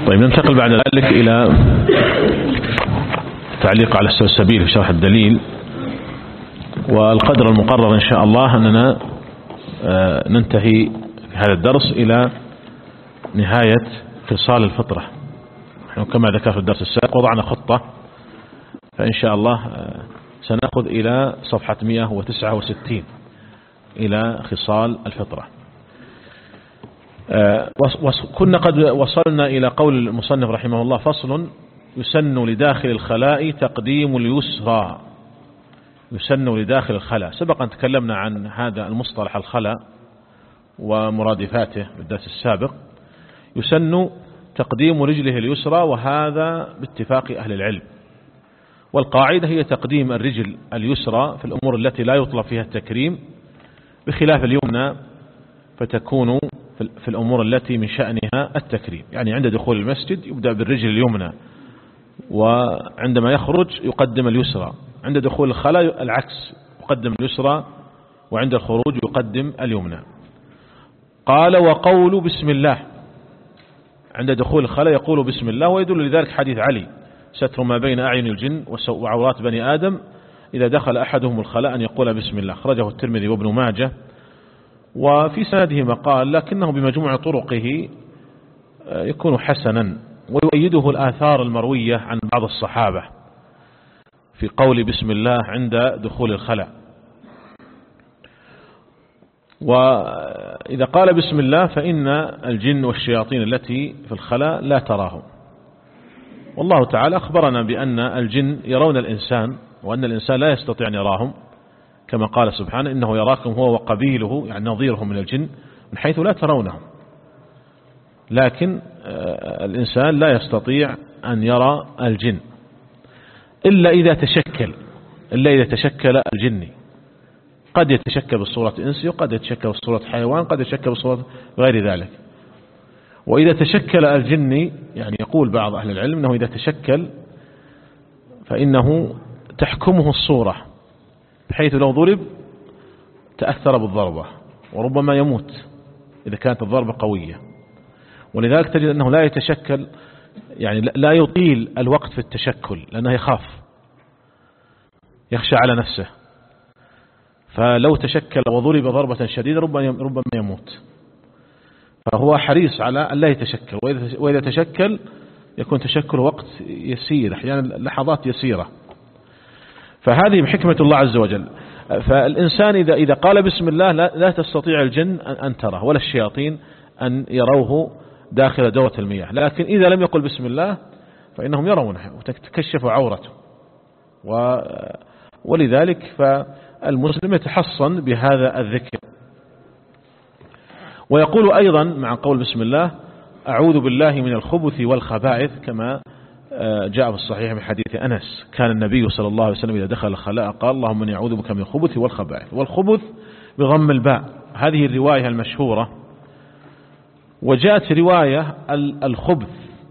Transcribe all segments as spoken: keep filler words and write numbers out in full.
طيب ننتقل بعد ذلك إلى تعليق على السبيل في شرح الدليل. والقدر المقرر إن شاء الله أننا ننتهي في هذا الدرس إلى نهاية خصال الفطرة. نحن كما ذكر في الدرس السابق وضعنا خطة، فإن شاء الله سنأخذ إلى صفحة مئة وتسعة وستين إلى خصال الفطرة. كنا قد وصلنا إلى قول المصنف رحمه الله: فصل: يسن لداخل الخلاء تقديم اليسرى. يسن لداخل الخلاء. سبقا تكلمنا عن هذا المصطلح الخلاء ومرادفاته في الدرس السابق. يسن تقديم رجله اليسرى، وهذا باتفاق أهل العلم، والقاعدة هي تقديم الرجل اليسرى في الأمور التي لا يطلب فيها التكريم، بخلاف اليمنى فتكون في الأمور التي من شأنها التكريم. يعني عند دخول المسجد يبدأ بالرجل اليمنى، وعندما يخرج يقدم اليسرى. عند دخول الخلاء العكس، يقدم اليسرى، وعند الخروج يقدم اليمنى. قال: وقول بسم الله. عند دخول الخلاء يقول بسم الله، ويدل لذلك حديث علي: ستر ما بين أعين الجن وعورات بني آدم إذا دخل أحدهم الخلاء أن يقول بسم الله. خرجه الترمذي وابن ماجه، وفي سنده مقال، لكنه بمجموع طرقه يكون حسنا، ويؤيده الآثار المروية عن بعض الصحابة في قول بسم الله عند دخول الخلاء. وإذا قال بسم الله فإن الجن والشياطين التي في الخلاء لا تراهم. والله تعالى أخبرنا بأن الجن يرون الإنسان، وأن الإنسان لا يستطيع أن يراهم، كما قال سبحانه: إنه يراكم هو وقبيله، يعني نظيرهم من الجن، من حيث لا ترونهم. لكن الإنسان لا يستطيع أن يرى الجن إلا إذا تشكل إلا إذا تشكل الجني. قد يتشكل بصورة إنسي، وقد يتشكل بصورة حيوان، قد يتشكل بصورة غير ذلك. وإذا تشكل الجني، يعني يقول بعض أهل العلم أنه إذا تشكل فإنه تحكمه الصورة، بحيث لو ضرب تأثر بالضربة، وربما يموت إذا كانت الضربة قوية. ولذلك تجد أنه لا يتشكل، يعني لا يطيل الوقت في التشكل، لأنه يخاف، يخشى على نفسه. فلو تشكل وضرب ضربة شديدة ربما يموت. فهو حريص على أن لا يتشكل، وإذا تشكل يكون تشكل وقت يسير، أحيانا لحظات يسيرة. فهذه بحكمة الله عز وجل. فالإنسان إذا إذا قال بسم الله لا, لا تستطيع الجن أن تره، ولا الشياطين أن يروه داخل دورة المياه. لكن إذا لم يقل بسم الله فإنهم يرونه وتكشف عورته. ولذلك فالمسلم يتحصن بهذا الذكر. ويقول أيضا مع قول بسم الله: أعوذ بالله من الخبث والخبائث، كما جاء في الصحيح من حديث أنس: كان النبي صلى الله عليه وسلم إذا دخل الخلاء قال: اللهم إني أعوذ بك من الخبث والخبائث. والخبث بضم الباء، هذه الرواية المشهورة. وجاءت رواية الخبث،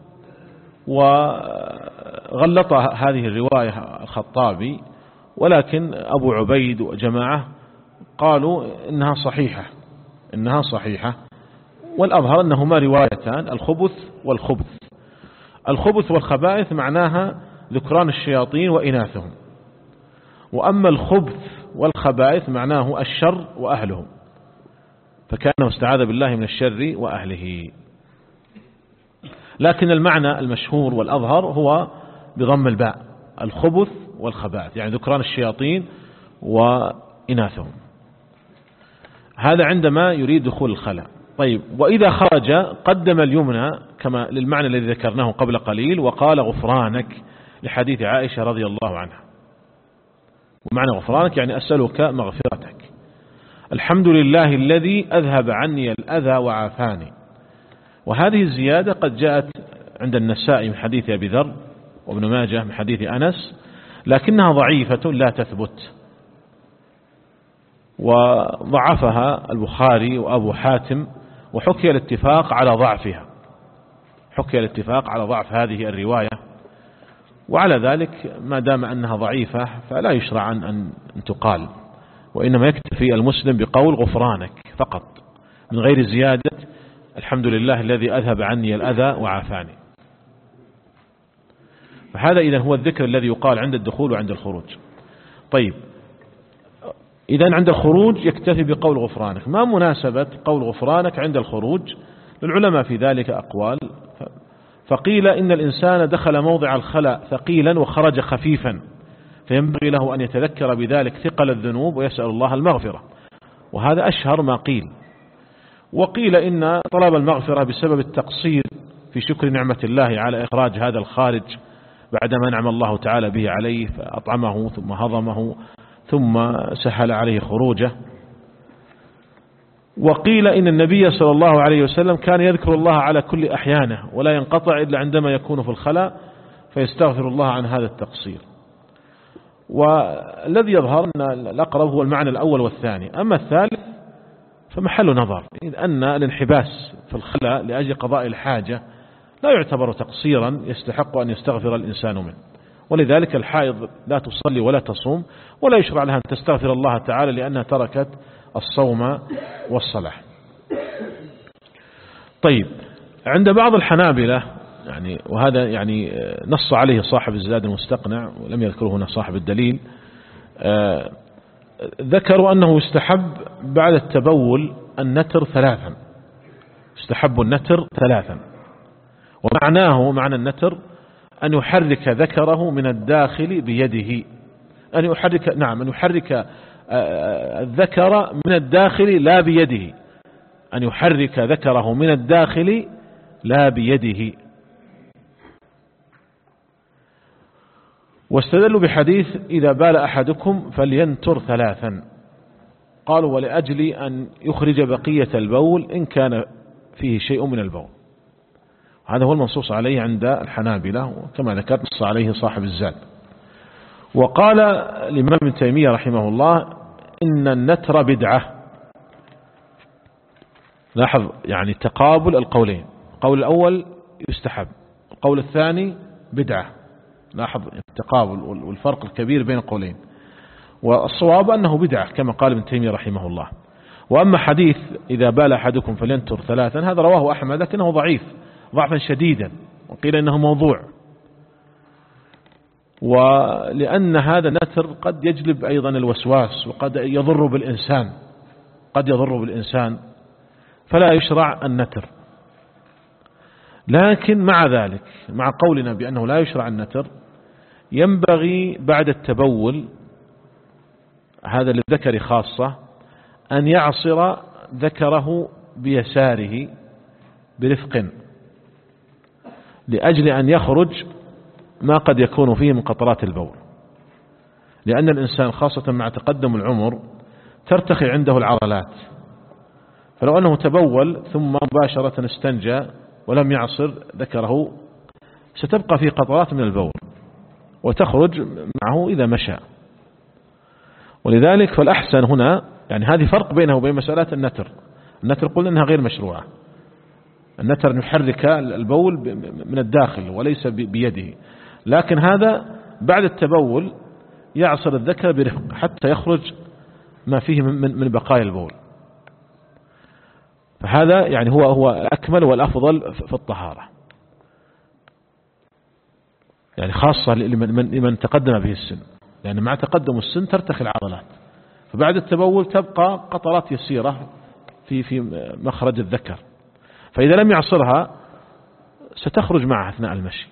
وغلط هذه الرواية الخطابي، ولكن أبو عبيد وجماعة قالوا إنها صحيحة إنها صحيحة والأظهر أنهما روايتان: الخبث والخبث. الخبث والخبائث معناها ذكران الشياطين وإناثهم، وأما الخبث والخبائث معناه الشر وأهلهم، فكانه استعاذ بالله من الشر وأهله. لكن المعنى المشهور والأظهر هو بضم الباء: الخبث والخبائث، يعني ذكران الشياطين وإناثهم. هذا عندما يريد دخول الخلاء. طيب، وإذا خرج قدم اليمنى كما للمعنى الذي ذكرناه قبل قليل، وقال غفرانك لحديث عائشة رضي الله عنها. ومعنى غفرانك يعني أسألك مغفرتك. الحمد لله الذي أذهب عني الأذى وعافاني. وهذه الزيادة قد جاءت عند النسائي من حديث أبي ذر، وابن ماجه من حديث أنس، لكنها ضعيفة لا تثبت، وضعفها البخاري وأبو حاتم، وحكي الاتفاق على ضعفها حكي الاتفاق على ضعف هذه الرواية. وعلى ذلك ما دام أنها ضعيفة فلا يشرع أن تقال، وإنما يكتفي المسلم بقول غفرانك فقط، من غير زيادة الحمد لله الذي أذهب عني الأذى وعافاني. فهذا إذن هو الذكر الذي يقال عند الدخول وعند الخروج. طيب إذن عند الخروج يكتفي بقول غفرانك. ما مناسبة قول غفرانك عند الخروج؟ للعلماء في ذلك أقوال، فقيل إن الإنسان دخل موضع الخلاء ثقيلا وخرج خفيفا، فينبغي له أن يتذكر بذلك ثقل الذنوب ويسأل الله المغفرة، وهذا أشهر ما قيل. وقيل إن طلب المغفرة بسبب التقصير في شكر نعمة الله على إخراج هذا الخارج بعدما نعم الله تعالى به عليه، فأطعمه ثم هضمه ثم سهل عليه خروجه. وقيل إن النبي صلى الله عليه وسلم كان يذكر الله على كل أحيانه ولا ينقطع إلا عندما يكون في الخلاء، فيستغفر الله عن هذا التقصير. والذي يظهر أن الأقرب هو المعنى الأول والثاني، أما الثالث فمحل نظر، إذ أن الانحباس في الخلاء لأجل قضاء الحاجة لا يعتبر تقصيرا يستحق أن يستغفر الإنسان منه، ولذلك الحائض لا تصلي ولا تصوم ولا يشرع لها أن تستغفر الله تعالى لأنها تركت الصوم والصلاة. طيب عند بعض الحنابلة يعني، وهذا يعني نص عليه صاحب الزاد المستقنع ولم يذكره هنا صاحب الدليل، آه ذكروا أنه يستحب بعد التبول النتر ثلاثا، يستحب النتر ثلاثا، ومعناه معنى النتر أن يحرك ذكره من الداخل بيده، أن يحرك نعم أن يحرك الذكر من الداخل لا بيده، أن يحرك ذكره من الداخل لا بيده. واستدلوا بحديث إذا بال أحدكم فلينتر ثلاثا، قالوا ولأجل أن يخرج بقية البول إن كان فيه شيء من البول. هذا هو المنصوص عليه عند الحنابلة، وكما ذكرت نص عليه صاحب الزاد. وقال الإمام ابن تيمية رحمه الله إن النتر بدعة. لاحظ يعني تقابل القولين، القول الأول يستحب، القول الثاني بدعة. لاحظ التقابل والفرق الكبير بين القولين، والصواب أنه بدعة كما قال ابن تيمية رحمه الله. وأما حديث إذا بال أحدكم فلينتر ثلاثا هذا رواه أحمد لكنه ضعيف ضعفا شديدا، وقيل إنه موضوع، ولأن هذا النتر قد يجلب أيضا الوسواس وقد يضر بالإنسان، قد يضر بالإنسان فلا يشرع النتر. لكن مع ذلك مع قولنا بأنه لا يشرع النتر ينبغي بعد التبول هذا للذكر خاصة أن يعصر ذكره بيساره برفق لأجل أن يخرج ما قد يكون فيه من قطرات البول، لأن الإنسان خاصة مع تقدم العمر ترتخي عنده العضلات، فلو أنه تبول ثم مباشرة استنجى ولم يعصر ذكره ستبقى فيه قطرات من البول وتخرج معه إذا مشى. ولذلك فالأحسن هنا يعني هذه فرق بينه وبين مسألة النتر. النتر قلنا أنها غير مشروعة، النتر أن يحرك البول من الداخل وليس بيده، لكن هذا بعد التبول يعصر الذكر برفق حتى يخرج ما فيه من بقايا البول، فهذا يعني هو هو الأكمل والأفضل في الطهارة، يعني خاصة لمن, لمن تقدم به السن، لأن مع تقدم السن ترتخي العضلات، فبعد التبول تبقى قطرات يسيرة في في مخرج الذكر، فإذا لم يعصرها ستخرج معه أثناء المشي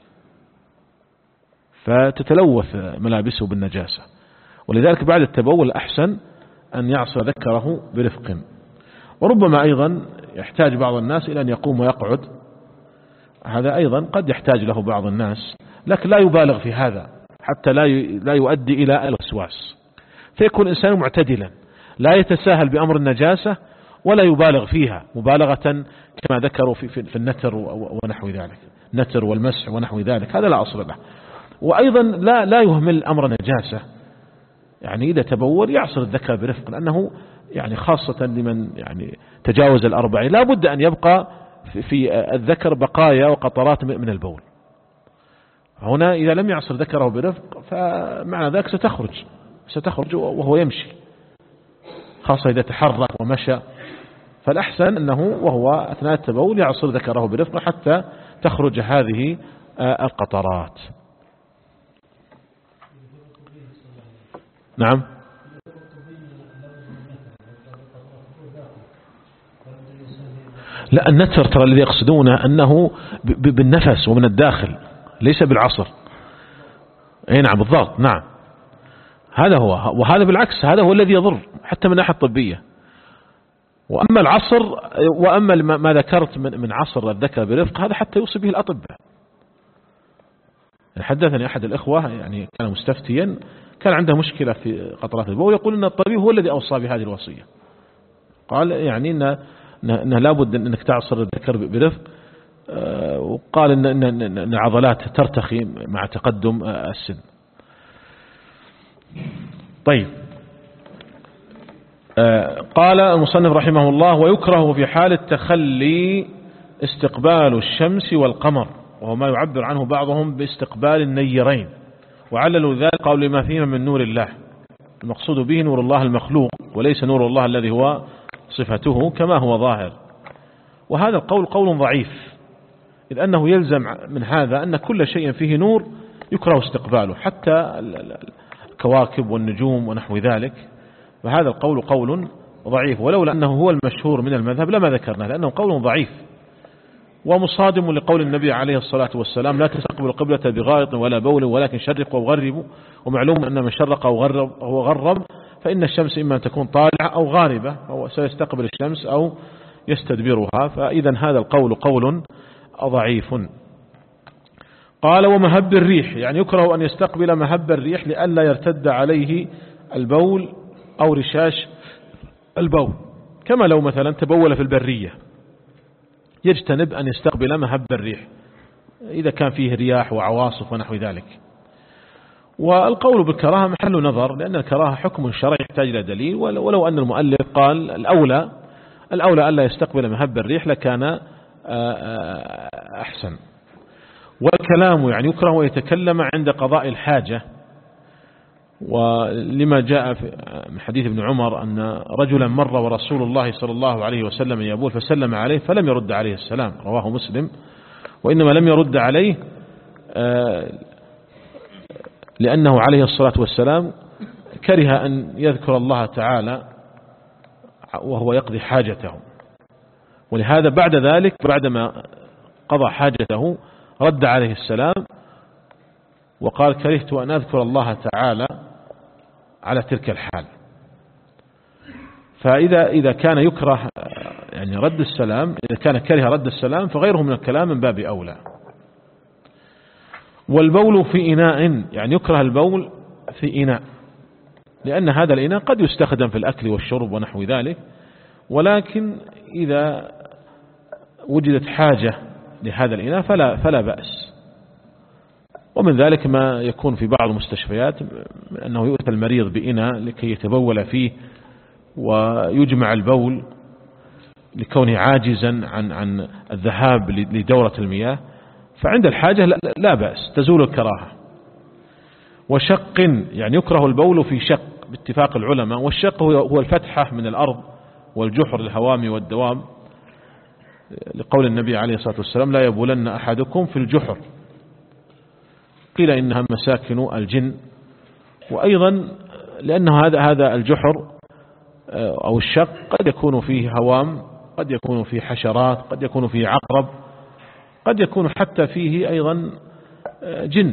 فتتلوث ملابسه بالنجاسة. ولذلك بعد التبول أحسن أن يعصر ذكره برفق. وربما أيضا يحتاج بعض الناس إلى أن يقوم ويقعد، هذا أيضا قد يحتاج له بعض الناس، لكن لا يبالغ في هذا حتى لا لا يؤدي إلى الوسواس، فيكون الإنسان معتدلا لا يتساهل بأمر النجاسة ولا يبالغ فيها مبالغة كما ذكروا في, في, في النتر ونحو ذلك، نتر والمسح ونحو ذلك، هذا لا أصل له. وأيضا لا لا يهمل أمر نجاسة، يعني إذا تبول يعصر الذكر برفق، لأنه يعني خاصة لمن يعني تجاوز الأربعين لا بد أن يبقى في, في الذكر بقايا وقطرات من البول. هنا إذا لم يعصر ذكره برفق فمعنى ذلك ستخرج ستخرج وهو يمشي، خاصة إذا تحرك ومشى، فالأحسن أنه وهو أثناء التبول يعصر ذكره برفق حتى تخرج هذه القطرات. نعم. لا، النتر ترى الذي يقصدونه أنه بالنفس ومن الداخل ليس بالعصر. اي نعم بالضبط، نعم هذا هو، وهذا بالعكس هذا هو الذي يضر حتى من الناحية الطبية. وأما العصر وأما ما ذكرت من عصر الذكر برفق هذا حتى يوصي به الأطباء. حدثني أحد الإخوة يعني كان مستفتيا، كان عنده مشكلة في قطرات البول، يقول أن الطبيب هو الذي أوصى بهذه الوصية. قال يعني أنه, إنه لابد أنك تعصر الذكر برفق، وقال إن, إن, إن عضلات ترتخي مع تقدم السن. طيب، قال المصنف رحمه الله: ويكره في حال التخلي استقبال الشمس والقمر، وهو ما يعبر عنه بعضهم باستقبال النيرين، وعللوا ذلك قالوا لما فيهما من نور الله، المقصود به نور الله المخلوق وليس نور الله الذي هو صفته كما هو ظاهر. وهذا القول قول ضعيف، إذ أنه يلزم من هذا أن كل شيء فيه نور يكره استقباله، حتى الكواكب والنجوم ونحو ذلك. فهذا القول قول ضعيف، ولولا أنه هو المشهور من المذهب لما ذكرناه، لأنه قول ضعيف ومصادم لقول النبي عليه الصلاة والسلام: لا تستقبل القبلة بغائط ولا بول ولكن شرقوا وغربوا. ومعلوم أن من شرق أو غرب, أو غرب فإن الشمس إما أن تكون طالعة أو غاربة، فهو سيستقبل الشمس أو يستدبرها. فإذا هذا القول قول ضعيف. قال: ومهب الريح، يعني يكره أن يستقبل مهب الريح لئلا يرتد عليه البول أو رشاش البول، كما لو مثلا تبول في البرية يجتنب أن يستقبل مهب الريح إذا كان فيه رياح وعواصف ونحو ذلك. والقول بالكراهة محل نظر، لأن الكراهة حكم شرعي يحتاج إلى دليل، ولو أن المؤلف قال الأولى الأولى ألا يستقبل مهب الريح لكان أحسن. والكلام يعني يكره ويتكلم عند قضاء الحاجة، ولما جاء في حديث ابن عمر أن رجلا مر ورسول الله صلى الله عليه وسلم يبول فسلم عليه فلم يرد عليه السلام، رواه مسلم. وإنما لم يرد عليه لأنه عليه الصلاة والسلام كره أن يذكر الله تعالى وهو يقضي حاجته، ولهذا بعد ذلك بعدما قضى حاجته رد عليه السلام وقال: كرهت أن أذكر الله تعالى على تلك الحال. فإذا إذا كان يكره يعني رد السلام، إذا كان كره رد السلام فغيره من الكلام من باب أولى. والبول في إناء، يعني يكره البول في إناء، لأن هذا الإناء قد يستخدم في الأكل والشرب ونحو ذلك، ولكن إذا وجدت حاجة لهذا الإناء فلا, فلا بأس. ومن ذلك ما يكون في بعض المستشفيات أنه يؤتى المريض بإناء لكي يتبول فيه ويجمع البول لكونه عاجزا عن عن الذهاب لدورة المياه، فعند الحاجة لا بأس، تزول الكراهة. وشق، يعني يكره البول في شق باتفاق العلماء، والشق هو الفتحة من الأرض والجحر للهوام والدوام، لقول النبي عليه الصلاة والسلام: لا يبولن أحدكم في الجحر. قيل إنها مساكن الجن، وأيضا لأنه هذا هذا الجحر أو الشق قد يكون فيه هوام، قد يكون فيه حشرات، قد يكون فيه عقرب، قد يكون حتى فيه أيضا جن.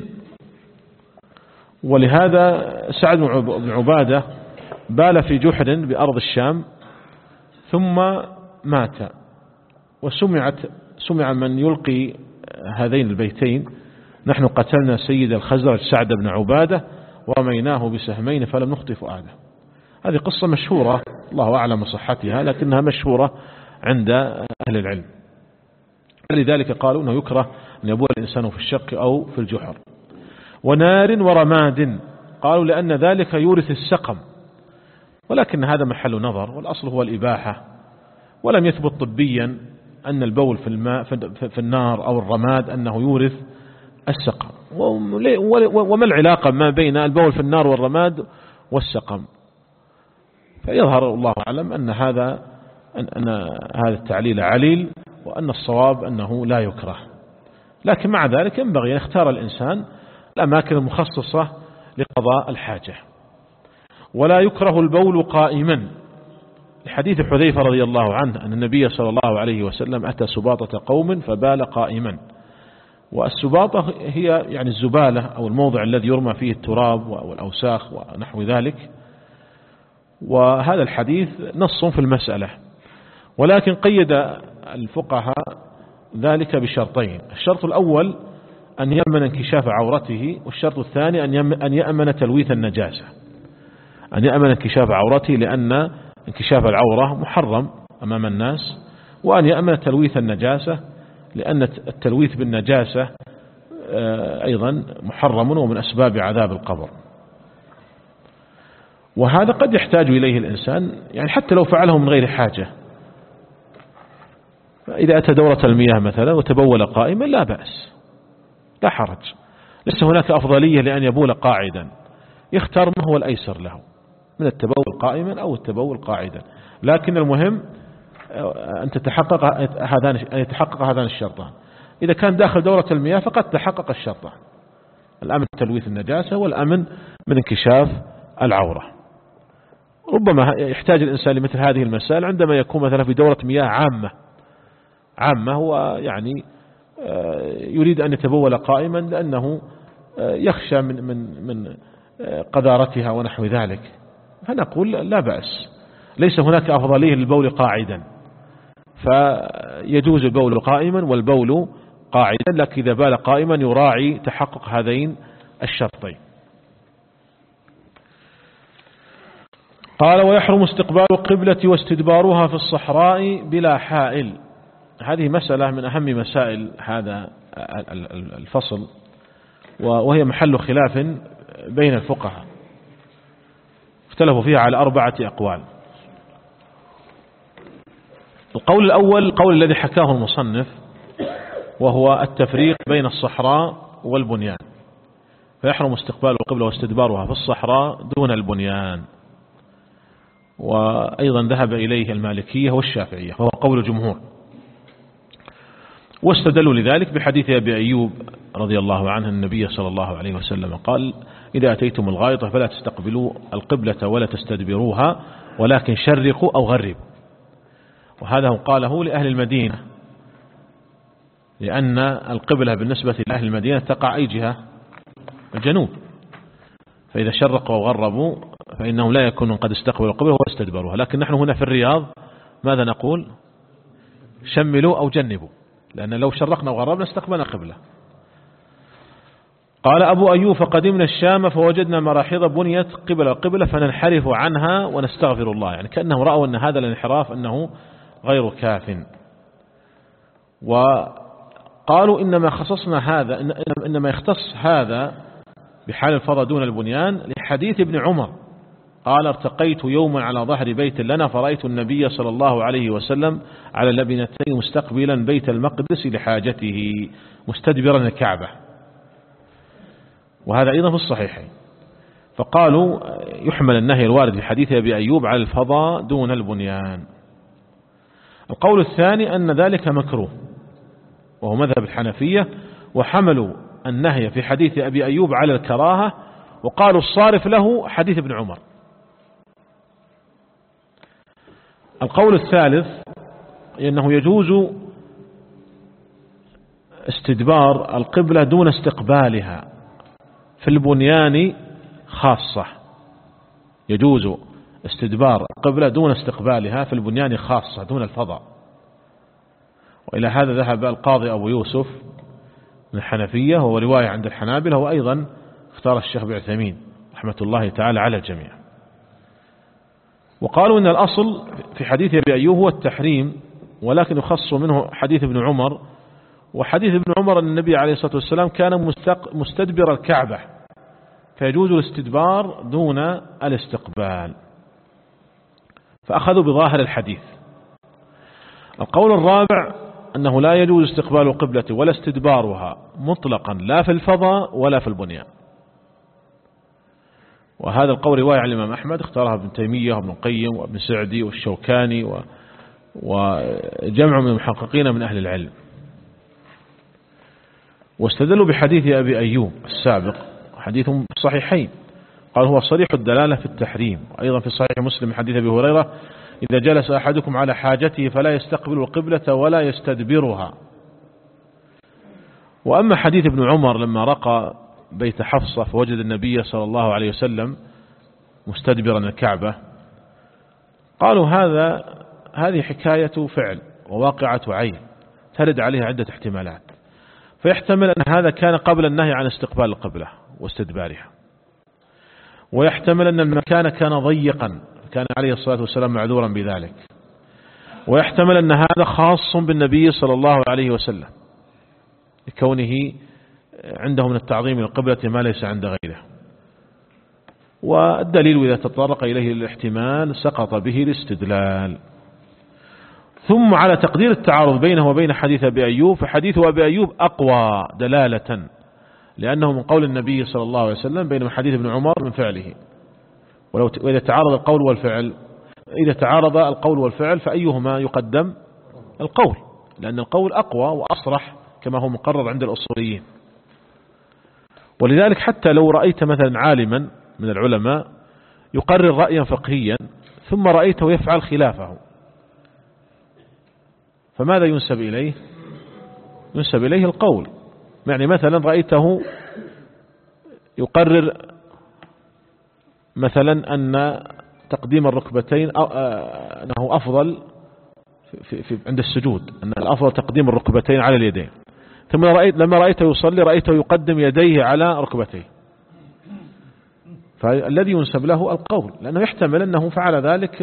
ولهذا سعد بن عبادة بال في جحر بأرض الشام ثم مات، وسمعت سمع من يلقي هذين البيتين: نحن قتلنا سيد الخزرج سعد بن عبادة ورميناه بسهمين فلم نخطئ فؤاده. هذه قصة مشهورة، الله أعلم صحتها، لكنها مشهورة عند أهل العلم. لذلك قالوا أنه يكره أن يبول الإنسان في الشق أو في الجحر. ونار ورماد، قالوا لأن ذلك يورث السقم، ولكن هذا محل نظر، والأصل هو الإباحة. ولم يثبت طبيا أن البول في الماء في النار أو الرماد أنه يورث السقم. وما العلاقة ما بين البول في النار والرماد والسقم؟ فيظهر الله أعلم أن هذا أن هذا التعليل عليل، وأن الصواب أنه لا يكره. لكن مع ذلك ينبغي أن يختار الإنسان الأماكن المخصصة لقضاء الحاجة. ولا يكره البول قائما، لحديث حذيفة رضي الله عنه أن النبي صلى الله عليه وسلم أتى سباطة قوم فبال قائما. والسباطة هي يعني الزبالة أو الموضع الذي يرمى فيه التراب والأوساخ ونحو ذلك. وهذا الحديث نص في المسألة، ولكن قيد الفقهاء ذلك بشرطين: الشرط الأول أن يأمن انكشاف عورته، والشرط الثاني أن يأمن تلويث النجاسة. أن يأمن انكشاف عورته لأن انكشاف العورة محرم أمام الناس، وأن يأمن تلويث النجاسة لأن التلويث بالنجاسة أيضا محرم ومن أسباب عذاب القبر. وهذا قد يحتاج إليه الإنسان يعني حتى لو فعله من غير حاجة، إذا أتى دورة المياه مثلا وتبول قائما لا بأس، لا حرج، ليس هناك أفضلية لأن يبول قاعدا، يختار ما هو الأيسر له من التبول قائما أو التبول قاعدا، لكن المهم أن تتحقق هذان أن يتحقق هذان الشرطان. إذا كان داخل دورة المياه فقد تحقق الشرطان: الأمن من تلويث النجاسة والأمن من انكشاف العورة. ربما يحتاج الإنسان لمثل هذه المسائل عندما يكون مثلا في دورة مياه عامة عامة هو يعني يريد أن يتبول قائما لأنه يخشى من من من قذارتها ونحو ذلك، فنقول لا بأس، ليس هناك أفضلية للبول قاعدا، فيجوز البول قائما والبول قاعدا، لكن إذا بال قائما يراعي تحقق هذين الشرطين. قال: ويحرم استقبال القبلة واستدبارها في الصحراء بلا حائل. هذه مسألة من أهم مسائل هذا الفصل، وهي محل خلاف بين الفقهاء، اختلفوا فيها على أربعة أقوال. القول الأول القول الذي حكاه المصنف، وهو التفريق بين الصحراء والبنيان، فيحرم استقبال القبلة واستدبارها في الصحراء دون البنيان. وأيضا ذهب إليه المالكية والشافعية، وهو قول الجمهور، واستدلوا لذلك بحديث أبي أيوب رضي الله عنه النبي صلى الله عليه وسلم قال: إذا أتيتم الغائط فلا تستقبلوا القبلة ولا تستدبروها ولكن شرقوا أو غربوا. وهذا قاله لأهل المدينة، لأن القبلة بالنسبة لأهل المدينة تقع أي جهة؟ الجنوب، فإذا شرقوا أو غربوا فإنهم لا يكونون قد استقبلوا القبلة واستدبروها. لكن نحن هنا في الرياض ماذا نقول؟ شملوا أو جنبوا، لأن لو شرقنا وغربنا استقبلنا قبلة. قال أبو أيوب: فقدمنا الشام فوجدنا مراحيض بنيت قبل القبلة فننحرف عنها ونستغفر الله، يعني كأنهم رأوا أن هذا الانحراف أنه غير كاف. وقالوا إنما خصصنا هذا إنما يختص هذا بحال الفضاء دون البنيان لحديث ابن عمر قال: ارتقيت يوما على ظهر بيت لنا فرأيت النبي صلى الله عليه وسلم على لبنتين مستقبلا بيت المقدس لحاجته مستدبرا الكعبة. وهذا أيضا في الصحيحين. فقالوا يحمل النهي الوارد في حديث أبي أيوب على الفضاء دون البنيان. القول الثاني أن ذلك مكروه، وهو مذهب الحنفية، وحملوا النهي في حديث أبي أيوب على الكراهة، وقالوا الصارف له حديث ابن عمر. القول الثالث أنه يجوز استدبار القبلة دون استقبالها في البنيان خاصة، يجوز استدبار القبلة دون استقبالها في البنيان خاصة دون الفضاء. وإلى هذا ذهب القاضي أبو يوسف من الحنفية، وهو رواية عند الحنابلة، وأيضا اختار الشيخ ابن عثيمين رحمة الله تعالى على الجميع. وقالوا إن الأصل في حديث أبي أيوب هو التحريم، ولكن يخص منه حديث ابن عمر. وحديث ابن عمر أن النبي عليه الصلاة والسلام كان مستدبر الكعبة، فيجوز الاستدبار دون الاستقبال، فأخذوا بظاهر الحديث. القول الرابع أنه لا يجوز استقبال القبلة ولا استدبارها مطلقا، لا في الفضاء ولا في البنيان. وهذا القول رواية عن الإمام أحمد، اختارها ابن تيمية وابن القيم وابن سعدي والشوكاني و... وجمع من المحققين من أهل العلم. واستدلوا بحديث أبي أيوب السابق، حديث صحيحين، قال هو صريح الدلالة في التحريم. أيضا في صحيح مسلم حديث أبي هريرة إذا جلس أحدكم على حاجته فلا يستقبل القبلة ولا يستدبرها. وأما حديث ابن عمر لما رقى بيت حفصة فوجد النبي صلى الله عليه وسلم مستدبرا الكعبة، قالوا هذا هذه حكاية فعل وواقعة عين ترد عليها عدة احتمالات، فيحتمل أن هذا كان قبل النهي عن استقبال القبلة واستدبارها، ويحتمل أن المكان كان ضيقا كان عليه الصلاة والسلام معذورا بذلك، ويحتمل أن هذا خاص بالنبي صلى الله عليه وسلم لكونه عنده من التعظيم للقبلة ما ليس عند غيره. والدليل إذا تطرق إليه الاحتمال سقط به الاستدلال. ثم على تقدير التعارض بينه وبين حديث أبي أيوب، فحديث أبي أيوب أقوى دلالة لأنه من قول النبي صلى الله عليه وسلم، بينما حديث ابن عمر من فعله. ولو وإذا تعارض القول والفعل إذا تعارض القول والفعل فأيهما يقدم؟ القول، لأن القول أقوى وأصرح كما هو مقرر عند الأصوليين. ولذلك حتى لو رأيت مثلا عالما من العلماء يقرر رأيا فقهيا ثم رأيته يفعل خلافه، فماذا ينسب إليه؟ ينسب إليه القول. يعني مثلا رأيته يقرر مثلا أن تقديم الركبتين أنه أفضل في في عند السجود، أن الأفضل تقديم الركبتين على اليدين، ثم رأيت لما رأيته يصلي رأيته يقدم يديه على ركبتيه، فالذي ينسب له القول، لأنه يحتمل أنه فعل ذلك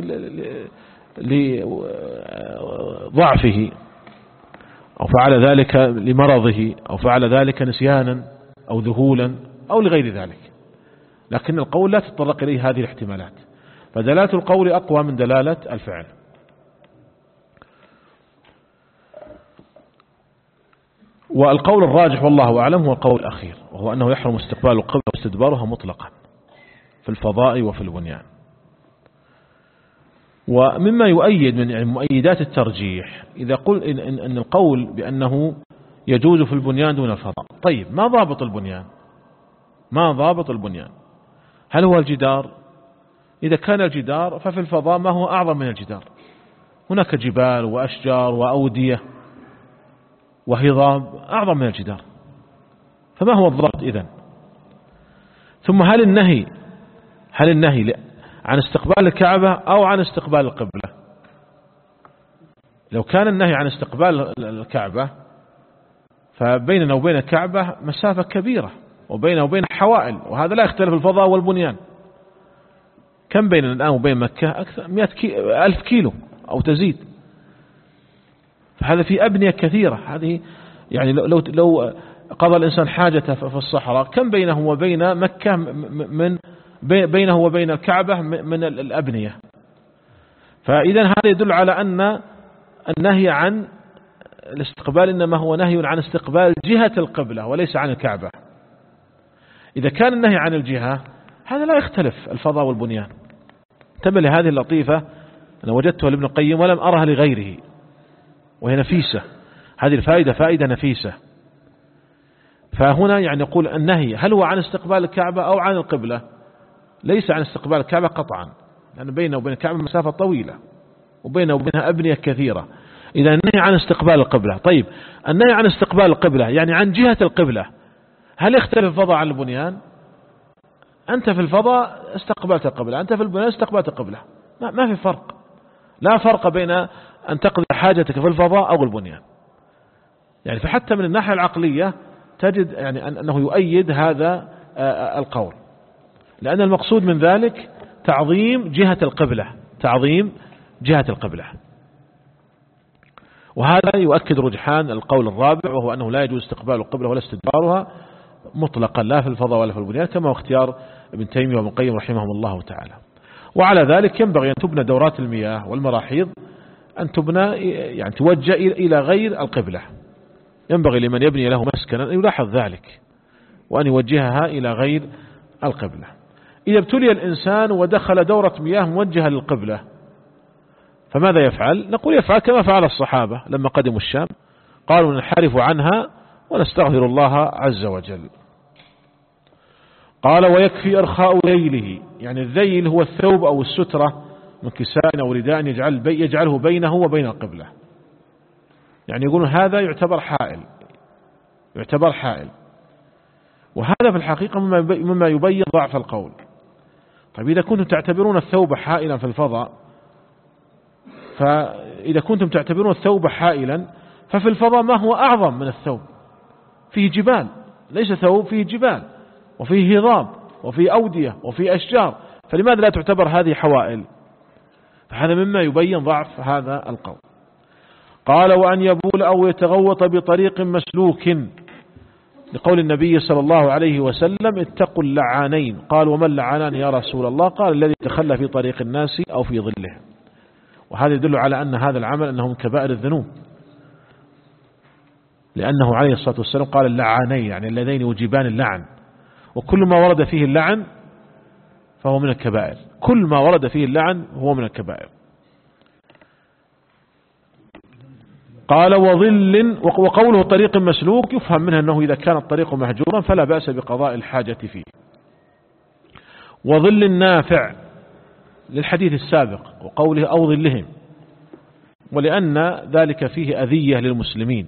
لضعفه أو فعل ذلك لمرضه أو فعل ذلك نسيانا أو ذهولا أو لغير ذلك، لكن القول لا تتطرق إليه هذه الاحتمالات، فدلالة القول أقوى من دلالة الفعل. والقول الراجح والله أعلم هو القول الأخير، وهو أنه يحرم استقبال القبلة واستدبارها مطلقا في الفضاء وفي البنيان. ومما يؤيد من يعني مؤيدات الترجيح إذا قل إن, إن, إن القول بأنه يجوز في البنيان دون الفضاء. طيب ما ضابط البنيان؟ ما ضابط البنيان؟ هل هو الجدار؟ إذا كان الجدار ففي الفضاء ما هو أعظم من الجدار، هناك جبال وأشجار وأودية وهضاب أعظم من الجدار، فما هو الضابط إذن؟ ثم هل النهي هل النهي عن استقبال الكعبة أو عن استقبال القبلة؟ لو كان النهي عن استقبال الكعبة فبيننا وبين الكعبة مسافة كبيرة وبيننا وبين حوائل، وهذا لا يختلف الفضاء والبنيان. كم بيننا الآن وبين مكة؟ أكثر مئة كي... ألف كيلو أو تزيد، فهذا في أبنية كثيرة. هذه يعني لو لو قضى الإنسان حاجته في الصحراء كم بينه وبين مكة من بينه وبين الكعبة من الأبنية؟ فإذا هذا يدل على أن النهي عن الاستقبال إنما هو نهي عن استقبال جهة القبلة وليس عن الكعبة. إذا كان النهي عن الجهة هذا لا يختلف الفضاء والبنيان. انتبه لهذه اللطيفة، أنا وجدتها لابن القيم ولم أرها لغيره، وهي نفيسة. هذه الفائدة فائدة نفيسة. فهنا يعني يقول النهي هل هو عن استقبال الكعبة أو عن القبلة؟ ليس عن استقبال الكعبة قطعا، لأن بينه وبين الكعبة مسافة طويلة وبينه وبينها أبنية كثيرة. إذا النهي عن استقبال القبلة. طيب النهي عن استقبال القبلة يعني عن جهة القبلة، هل يختلف الفضاء عن البنيان؟ أنت في الفضاء استقبلت القبلة، أنت في البنيان استقبلت القبلة، ما, ما في فرق. لا فرق بين أن تقضي حاجتك في الفضاء أو البنيان. يعني فحتى من الناحية العقلية تجد يعني أنه يؤيد هذا القول، لأن المقصود من ذلك تعظيم جهة القبلة، تعظيم جهة القبلة. وهذا يؤكد رجحان القول الرابع، وهو أنه لا يجوز استقبال القبلة ولا استدبارها مطلقا لا في الفضاء ولا في البنيان، كما هو اختيار ابن تيمية وابن القيم رحمهم الله تعالى. وعلى ذلك ينبغي أن تبنى دورات المياه والمراحيض أن تبنى يعني توجه إلى غير القبلة. ينبغي لمن يبني له مسكنا أن يلاحظ ذلك وأن يوجهها إلى غير القبلة. إذا ابتلي الإنسان ودخل دورة مياه موجهة للقبلة فماذا يفعل؟ نقول يفعل كما فعل الصحابة لما قدموا الشام، قالوا ننحرف عنها ونستغفر الله عز وجل. قال ويكفي إرخاء ذيله، يعني الذيل هو الثوب أو السترة من كساء أو رداء يجعل بي يجعله بينه وبين القبلة، يعني يقولون هذا يعتبر حائل، يعتبر حائل. وهذا في الحقيقة مما يبين ضعف القول. طيب إذا كنتم تعتبرون الثوب حائلا في الفضاء، فإذا كنتم تعتبرون الثوب حائلا ففي الفضاء ما هو أعظم من الثوب؟ فيه جبال، ليس ثوب، فيه جبال وفيه هضاب وفيه أودية وفيه أشجار، فلماذا لا تعتبر هذه حوائل؟ فهذا مما يبين ضعف هذا القول. قال وأن يبول أو يتغوط بطريق مسلوك، لقول النبي صلى الله عليه وسلم اتقوا اللعانين. قال وما اللعانان يا رسول الله؟ قال الذي تخلى في طريق الناس أو في ظله. وهذا يدل على أن هذا العمل أنه من كبائر الذنوب، لأنه عليه الصلاة والسلام قال اللعانين، يعني اللذين يجيبان اللعن، وكل ما ورد فيه اللعن فهو من الكبائر، كل ما ورد فيه اللعن هو من الكبائر. قال وظل، وقوله طريق مسلوك يفهم منها أنه إذا كان الطريق مهجورا فلا بأس بقضاء الحاجة فيه. وظل نافع للحديث السابق وقوله أو ظلهم، ولأن ذلك فيه أذية للمسلمين.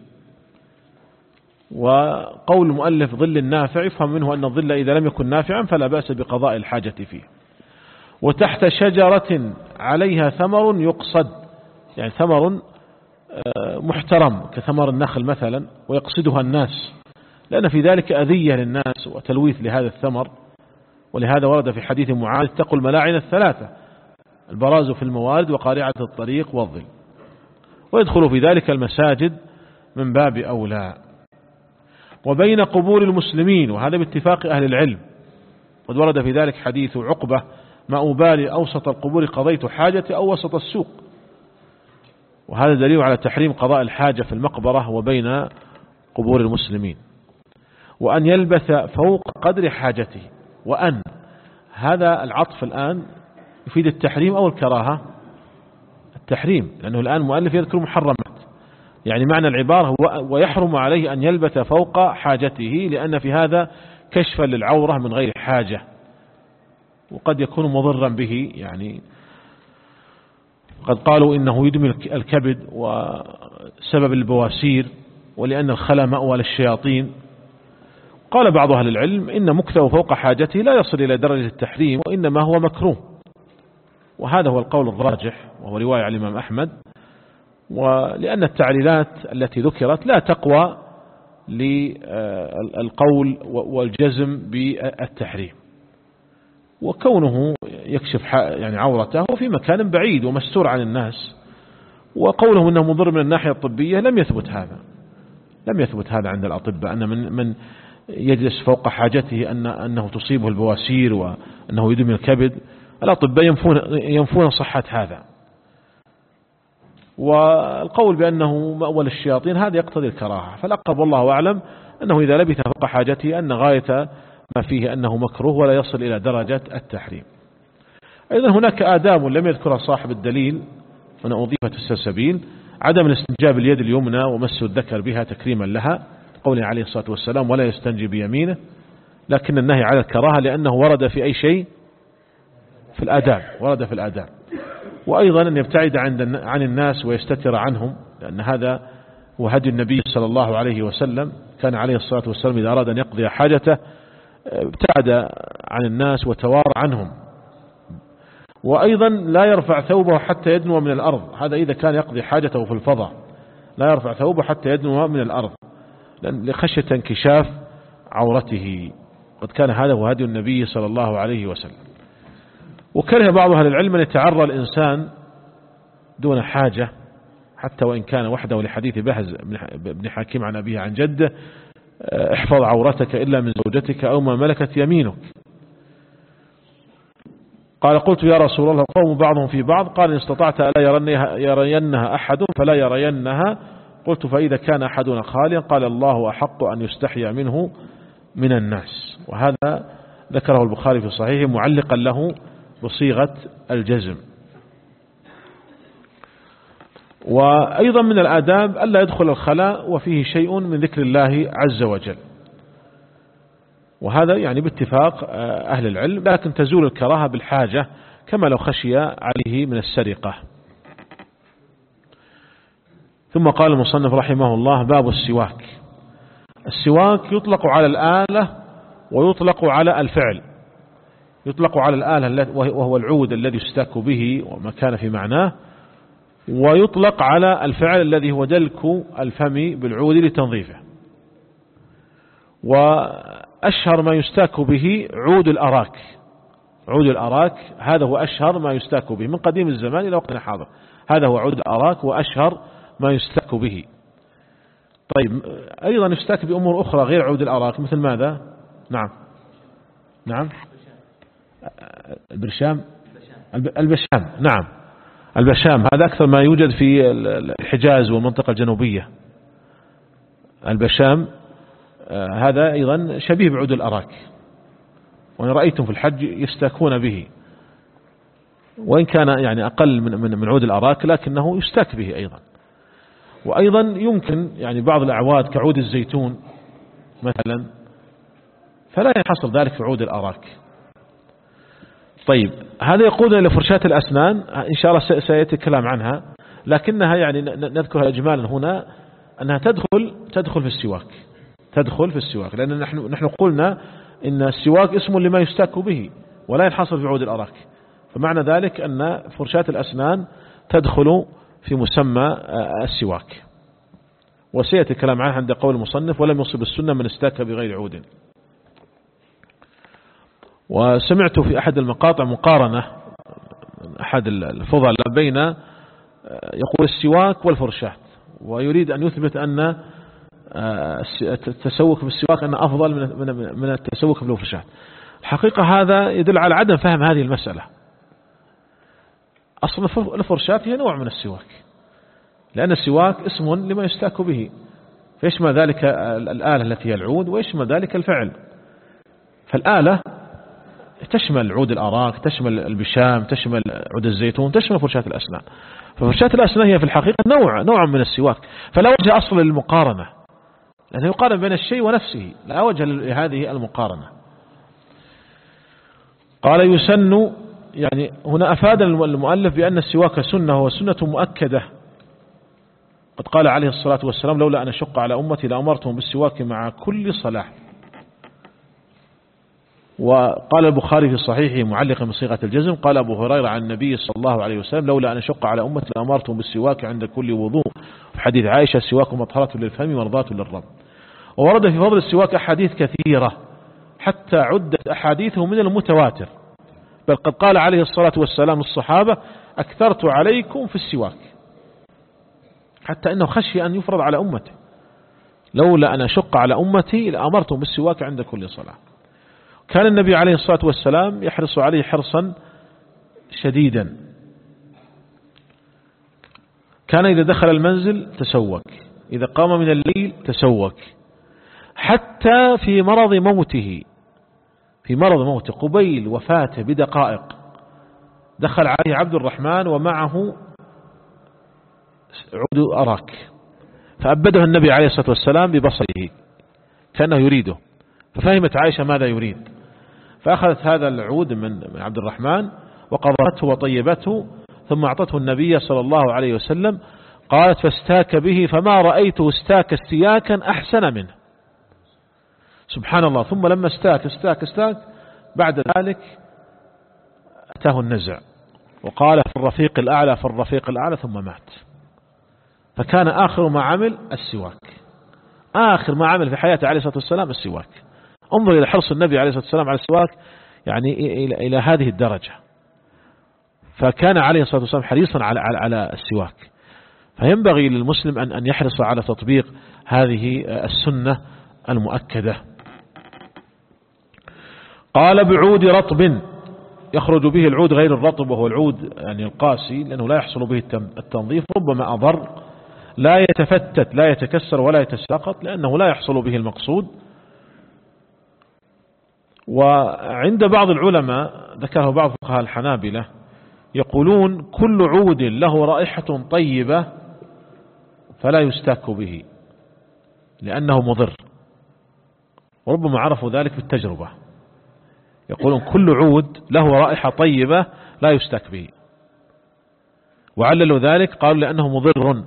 وقول المؤلف ظل النافع يفهم منه أن الظل إذا لم يكن نافعا فلا بأس بقضاء الحاجة فيه. وتحت شجرة عليها ثمر يقصد، يعني ثمر محترم كثمر النخل مثلا ويقصدها الناس، لأن في ذلك أذية للناس وتلويث لهذا الثمر. ولهذا ورد في حديث معاذ اتقوا الملاعن الثلاثة: البراز في الموارد وقارعة الطريق والظل. ويدخل في ذلك المساجد من باب أولى. وبين قبور المسلمين، وهذا باتفاق أهل العلم، قد ورد في ذلك حديث عقبة: ما أبالي أوسط القبور قضيت حاجتي أو وسط السوق. وهذا دليل على تحريم قضاء الحاجة في المقبرة وبين قبور المسلمين. وأن يلبث فوق قدر حاجته، وأن هذا العطف الآن يفيد التحريم أو الكراهة؟ التحريم، لأنه الآن مؤلف يذكر محرمات، يعني معنى العبارة هو ويحرم عليه أن يلبث فوق حاجته، لأن في هذا كشفا للعورة من غير حاجة، وقد يكون مضرا به. يعني قد قالوا إنه يدمي الكبد وسبب البواسير، ولأن الخلا مأوى للشياطين. قال بعض أهل العلم إن مكثه فوق حاجته لا يصل إلى درجة التحريم، وإنما هو مكروه، وهذا هو القول الراجح، وهو رواية عن الإمام أحمد. ولأن التعليلات التي ذكرت لا تقوى للقول والجزم بالتحريم، وكونه يكشف يعني عورته في مكان بعيد ومستور عن الناس، وقوله انه مضر من الناحية الطبية لم يثبت هذا، لم يثبت هذا عند الأطباء، أن من من يجلس فوق حاجته أن أنه تصيبه البواسير وأنه يدمي الكبد. الأطباء ينفون ينفون صحة هذا. والقول بأنه مأوى للشياطين هذا يقتضي الكراهة، فالأقرب والله أعلم أنه إذا لبث فوق حاجته أن غاية ما فيه أنه مكروه ولا يصل إلى درجة التحريم. أيضا هناك آداب لم يذكرها صاحب الدليل هنا أضيفت السلسبيل: عدم الاستنجاب اليد اليمنى ومس الذكر بها تكريما لها، قوله عليه الصلاة والسلام ولا يستنجي بيمينه، لكن النهي على الكراهة لأنه ورد في أي شيء في الآداب، ورد في الآداب. وأيضا أن يبتعد عن الناس ويستتر عنهم، لأن هذا هو هدي النبي صلى الله عليه وسلم، كان عليه الصلاة والسلام إذا أراد أن يقضي حاجته ابتعد عن الناس وتوارى عنهم. وأيضا لا يرفع ثوبه حتى يدنو من الأرض، هذا إذا كان يقضي حاجته في الفضاء، لا يرفع ثوبه حتى يدنو من الأرض لخشية انكشاف عورته. قد كان هذا هو هدي النبي صلى الله عليه وسلم. وكره بعض أهل العلم أن يتعرى الإنسان دون حاجة حتى وإن كان وحده، لحديث بهز بن حكيم عن أبيه عن جده: احفظ عورتك إلا من زوجتك أو ما ملكت يمينك. قال قلت يا رسول الله القوم بعضهم في بعض، قال إن استطعت ألا يرينها أحد فلا يرينها. قلت فإذا كان أحدنا خاليا؟ قال الله أحق أن يستحيا منه من الناس. وهذا ذكره البخاري في صحيحه معلقا له بصيغة الجزم. وأيضا من الآداب ألا يدخل الخلاء وفيه شيء من ذكر الله عز وجل، وهذا يعني باتفاق أهل العلم، لكن تزول الكراهة بالحاجة كما لو خشي عليه من السرقة. ثم قال المصنف رحمه الله: باب السواك. السواك يطلق على الآلة ويطلق على الفعل. يطلق على الآلة وهو العود الذي يستاك به وما كان في معناه، ويطلق على الفعل الذي هو دلك الفم بالعود لتنظيفه. وأشهر ما يستاك به عود الأراك. عود الأراك هذا هو أشهر ما يستاك به من قديم الزمان إلى وقتنا حاضر، هذا هو عود الأراك وأشهر ما يستاك به. طيب أيضا يستاك بأمور أخرى غير عود الأراك، مثل ماذا؟ نعم نعم البرشام، البشام. نعم البشام هذا أكثر ما يوجد في الحجاز والمنطقة الجنوبية. البشام هذا أيضا شبيه بعود الأراك، وأنا رأيتم في الحج يستاكون به، وإن كان يعني أقل من من عود الأراك لكنه يستاك به أيضا. وأيضا يمكن يعني بعض الأعواد كعود الزيتون مثلا، فلا يحصل ذلك في عود الأراك. طيب هذا يقودنا إلى فرشاة الأسنان، إن شاء الله سيأتي الكلام عنها، لكنها يعني نذكرها إجمالا هنا أنها تدخل تدخل في السواك، تدخل في السواك، لأن نحن نحن قلنا إن السواك اسم لما يستاك به ولا ينحصر في عود الأراك، فمعنى ذلك أن فرشاة الأسنان تدخل في مسمى السواك. وسيأتي الكلام عنها عند قول المصنف: ولم يصب السنة من استاك بغير عود. وسمعت في أحد المقاطع مقارنة أحد الفضلاء بين يقول السواك والفرشاة، ويريد أن يثبت أن التسوك بالسواك أنه أفضل من من التسوك بالفرشاة. الحقيقة هذا يدل على عدم فهم هذه المسألة. أصلا الفرشاة هي نوع من السواك، لأن السواك اسم لما يستاك به، فيشمل ذلك الآلة التي هي العود ويشمل ذلك الفعل. فالآلة تشمل عود الأراك، تشمل البشام، تشمل عود الزيتون، تشمل فرشاة الأسنان. ففرشاة الأسنان هي في الحقيقة نوع نوع من السواك، فلا وجه أصل للمقارنة، لأنه يقارن بين الشيء ونفسه، لا وجه لهذه المقارنة. قال: يسن، يعني هنا أفاد المؤلف بأن السواك سنة، هو سنة مؤكدة. قد قال عليه الصلاة والسلام: لولا أن أشق على أمتي لأمرتهم بالسواك مع كل صلاة. وقال البخاري في صحيحه معلقا من صيغة الجزم: قال أبو هريرة عن النبي صلى الله عليه وسلم: لولا أن أشق على أمتي لأمرتهم بالسواك عند كل وضوء. وحديث عائشة: السواك مطهرة للفم مرضاة للرب. وورد في فضل السواك أحاديث كثيرة حتى عدت أحاديثه من المتواتر، بل قد قال عليه الصلاة والسلام للصحابة: أكثرت عليكم في السواك، حتى أنه خشي أن يفرض على أمته: لولا أن أشق على أمتي لأمرتهم بالسواك عند كل صلاة. كان النبي عليه الصلاة والسلام يحرص عليه حرصا شديدا، كان إذا دخل المنزل تسوك، إذا قام من الليل تسوك، حتى في مرض موته في مرض موته قبيل وفاته بدقائق دخل عليه عبد الرحمن ومعه عود أراك، فأبده النبي عليه الصلاة والسلام ببصره كأنه يريده، ففهمت عائشة ماذا يريد، فأخذت هذا العود من عبد الرحمن وقضته وطيبته، ثم أعطته النبي صلى الله عليه وسلم. قالت: فاستاك به فما رأيته استاك استياكا أحسن منه. سبحان الله. ثم لما استاك استاك استاك بعد ذلك أتاه النزع، وقال: في الرفيق الأعلى في الرفيق الأعلى، ثم مات. فكان آخر ما عمل السواك، آخر ما عمل في حياته عليه الصلاة والسلام السواك. انظر إلى حرص النبي عليه الصلاة والسلام على السواك، يعني إلى, إلى هذه الدرجة. فكان عليه الصلاة والسلام حريصا على, على, على السواك. فينبغي للمسلم أن, أن يحرص على تطبيق هذه السنة المؤكدة. قال: بعود رطب، يخرج به العود غير الرطب وهو العود يعني القاسي، لأنه لا يحصل به التنظيف، ربما أضر، لا يتفتت لا يتكسر ولا يتساقط، لأنه لا يحصل به المقصود. وعند بعض العلماء ذكره بعض فقهاء الحنابلة يقولون: كل عود له رائحة طيبة فلا يستاك به لأنه مضر. وربما عرفوا ذلك بالتجربة، يقولون كل عود له رائحة طيبة لا يستك به، وعللوا ذلك قالوا لأنه مضر،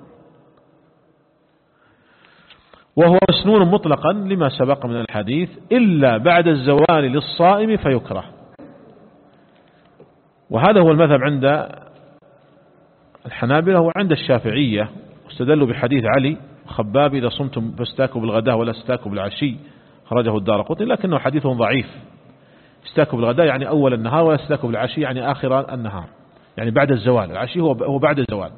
وهو مسنون مطلقا لما سبق من الحديث إلا بعد الزوال للصائم فيكره. وهذا هو المذهب عند الحنابلة وعند الشافعية، واستدلوا بحديث علي خباب إذا صمتم فاستاكوا بالغداء ولا استاكوا بالعشي، خرجه الدارقطني، لكنه حديث ضعيف. استاكوا بالغداء يعني أول النهار، ولا استاكوا بالعشي يعني آخر النهار، يعني بعد الزوال. العشي هو هو بعد الزوال.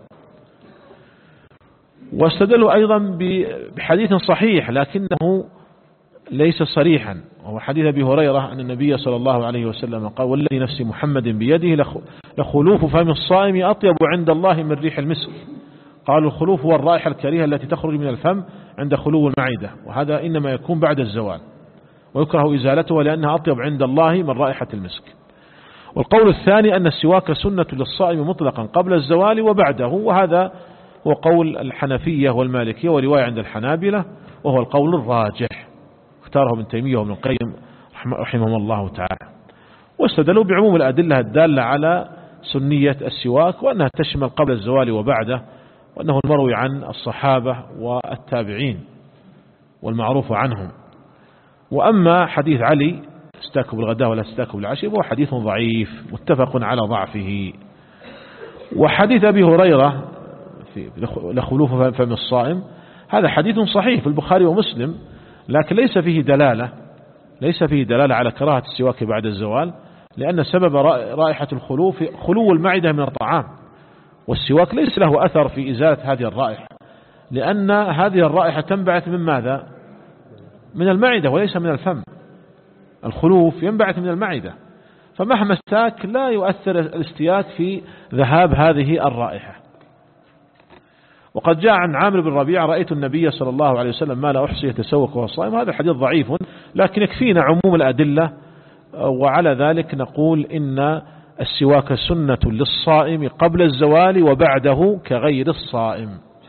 واستدلوا أيضا بحديث صحيح لكنه ليس صريحا، وهو حديث أبي هريرة أن النبي صلى الله عليه وسلم قال: والذي نفس محمد بيده لخلوف فم الصائم أطيب عند الله من ريح المسك. قالوا الخلوف هو الرائحة الكريهة التي تخرج من الفم عند خلو المعدة، وهذا إنما يكون بعد الزوال، ويكره إزالته لأنها أطيب عند الله من رائحة المسك. والقول الثاني أن السواك سنة للصائم مطلقا قبل الزوال وبعده، وهذا هو قول الحنفية والمالكية ورواية عند الحنابلة، وهو القول الراجح اختاره ابن تيمية وابن القيم رحمهم الله تعالى. واستدلوا بعموم الأدلة الدالة على سنية السواك، وأنها تشمل قبل الزوال وبعده، وأنه المروي عن الصحابة والتابعين والمعروف عنهم. وأما حديث علي استاكوا بالغداء ولا استاكوا بالعشي هو حديث ضعيف متفق على ضعفه. وحديث أبي هريرة في لخلوف فم الصائم هذا حديث صحيح في البخاري ومسلم، لكن ليس فيه دلالة ليس فيه دلالة على كراهة السواك بعد الزوال، لأن سبب رائحة الخلوف خلو المعدة من الطعام، والسواك ليس له أثر في إزالة هذه الرائحة، لأن هذه الرائحة تنبعث من ماذا؟ من المعدة وليس من الفم. الخلوف ينبعث من المعدة، فمهما استاك لا يؤثر الاستياك في ذهاب هذه الرائحة. وقد جاء عن عامر بن ربيعة: رأيت النبي صلى الله عليه وسلم ما لا أحصي يتسوك وهو صائم. هذا الحديث ضعيف، لكن يكفينا عموم الأدلة، وعلى ذلك نقول إن السواك سنة للصائم قبل الزوال وبعده كغير الصائم.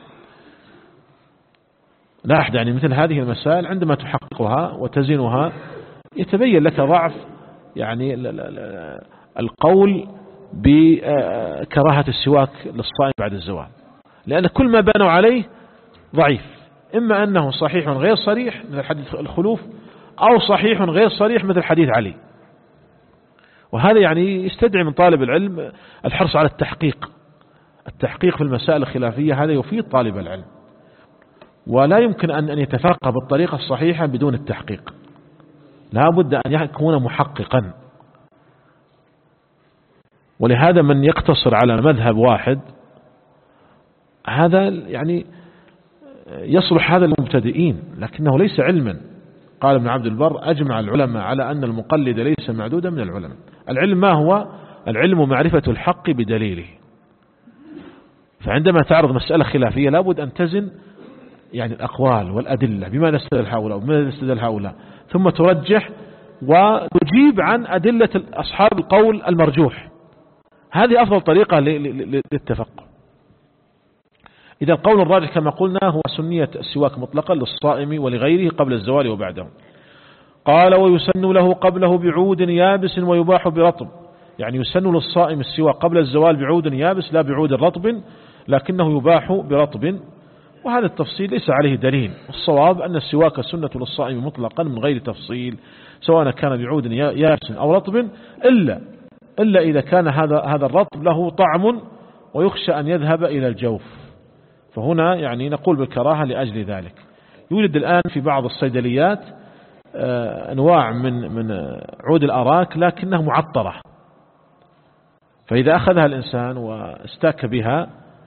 لا أحد يعني مثل هذه المسائل عندما تحققها وتزنها يتبين لك ضعف يعني القول بكراهة السواك للصائم بعد الزوال، لأن كل ما بنوا عليه ضعيف، إما أنه صحيح غير صريح مثل حديث الخلوف، أو صحيح غير صريح مثل حديث علي. وهذا يعني يستدعي من طالب العلم الحرص على التحقيق التحقيق في المسائل الخلافية، هذا يفيد طالب العلم، ولا يمكن أن يتفقه بالطريقة الصحيحة بدون التحقيق، لا بد أن يكون محققا. ولهذا من يقتصر على مذهب واحد هذا يعني يصلح هذا المبتدئين، لكنه ليس علما. قال ابن عبد البر: أجمع العلماء على أن المقلد ليس معدودا من العلماء. العلم ما هو؟ العلم معرفة الحق بدليله. فعندما تعرض مسألة خلافية لابد أن تزن يعني الأقوال والأدلة، بماذا استدل هؤلاء وبماذا استدل هؤلاء، ثم ترجح وتجيب عن أدلة أصحاب القول المرجوح. هذه أفضل طريقة للتفقه. إذا القول الراجح كما قلنا هو سنية السواك مطلقا للصائم ولغيره قبل الزوال وبعده. قال: ويسن له قبله بعود يابس ويباح برطب. يعني يسن للصائم السواك قبل الزوال بعود يابس لا بعود رطب، لكنه يباح برطب. وهذا التفصيل ليس عليه دليل، والصواب أن السواك سنة للصائم مطلقا من غير تفصيل، سواء كان بعود يابس أو رطب، إلا إلا إذا كان هذا هذا الرطب له طعم ويخشى أن يذهب إلى الجوف، فهنا يعني نقول بالكراهة لأجل ذلك. يوجد الآن في بعض الصيدليات أنواع من من عود الأراك لكنها معطرة، فإذا أخذها الإنسان واستاك بها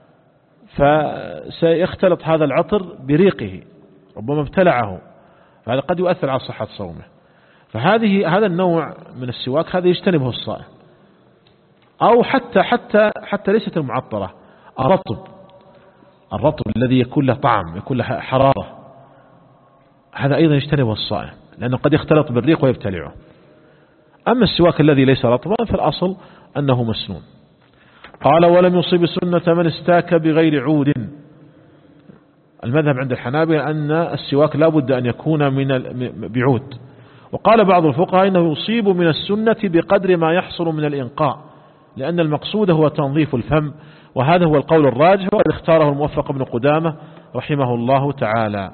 فسيختلط هذا العطر بريقه، ربما ابتلعه، فهذا قد يؤثر على صحة صومه. فهذه هذا النوع من السواك هذا يجتنبه الصائم. أو حتى حتى حتى ليست المعطرة، الرطب الرطب الذي يكون له طعم يكون له حرارة، هذا أيضا يجتنبه الصائم لأنه قد يختلط بالريق ويبتلعه. أما السواك الذي ليس رطبا فالأصل أنه مسنون. قال: ولم يصب سنة من استاك بغير عود. المذهب عند الحنابلة أن السواك لا بد أن يكون من بعود، وقال بعض الفقهاء إنه يصيب من السنة بقدر ما يحصل من الإنقاء، لأن المقصود هو تنظيف الفم، وهذا هو القول الراجح وقد اختاره الموفق ابن قدامة رحمه الله تعالى.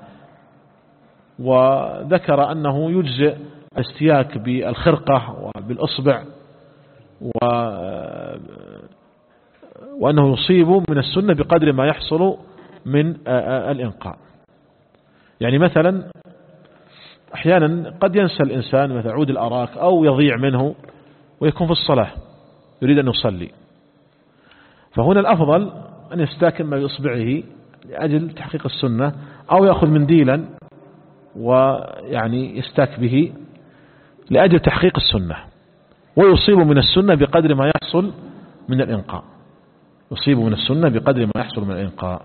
وذكر أنه يجزئ الاستياك بالخرقة وبالأصبع، وأنه يصيب من السنة بقدر ما يحصل من الإنقاء. يعني مثلا أحيانا قد ينسى الإنسان مثلا عود الأراك أو يضيع منه ويكون في الصلاة يريد أن يصلي، فهنا الأفضل أن يستاكن ما بإصبعه لأجل تحقيق السنة، أو يأخذ منديلا ويعني يستاك به لأجل تحقيق السنة، ويصيب من السنة بقدر ما يحصل من الإنقاء، يصيب من السنة بقدر ما يحصل من الإنقاء.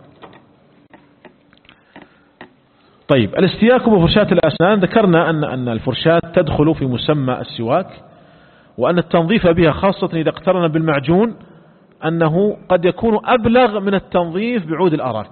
طيب، الاستياك بفرشاة الأسنان، ذكرنا أن أن الفرشاة تدخل في مسمى السواك، وأن التنظيف بها خاصة إذا اقترن بالمعجون أنه قد يكون أبلغ من التنظيف بعود الأراك.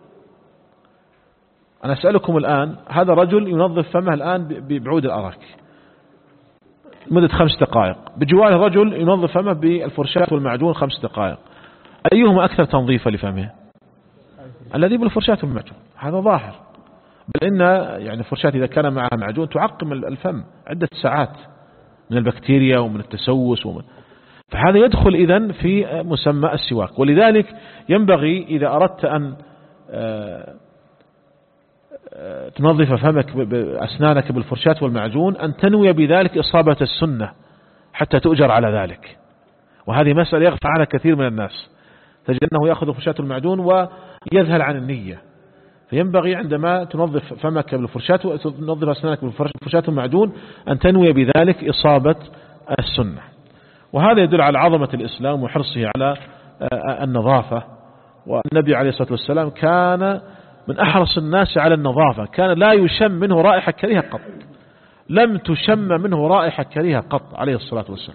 أنا أسألكم الآن، هذا رجل ينظف فمه الآن بعود الأراك مدة خمس دقائق، بجواره رجل ينظف فمه بالفرشاة والمعجون خمس دقائق، أيهما أكثر تنظيفا لفمه؟ الذي بالفرشاة والمعجون، هذا ظاهر. بل إن يعني الفرشاة إذا كان معها معجون تعقم الفم عدة ساعات من البكتيريا ومن التسوس ومن، فهذا يدخل إذن في مسمى السواك. ولذلك ينبغي إذا أردت أن تنظف فمك بأسنانك بالفرشاة والمعجون أن تنوي بذلك إصابة السنة حتى تؤجر على ذلك. وهذه مسألة يغفل عنها كثير من الناس، تجد أنه يأخذ فرشاة المعجون ويذهل عن النية. فينبغي عندما تنظف فمك بالفرشاة وتنظف أسنانك بالفرشاة والمعجون أن تنوي بذلك إصابة السنة. وهذا يدل على عظمة الإسلام وحرصه على النظافة. والنبي عليه الصلاة والسلام كان من أحرص الناس على النظافة، كان لا يشم منه رائحة كريهة قط، لم تشم منه رائحة كريهة قط عليه الصلاة والسلام.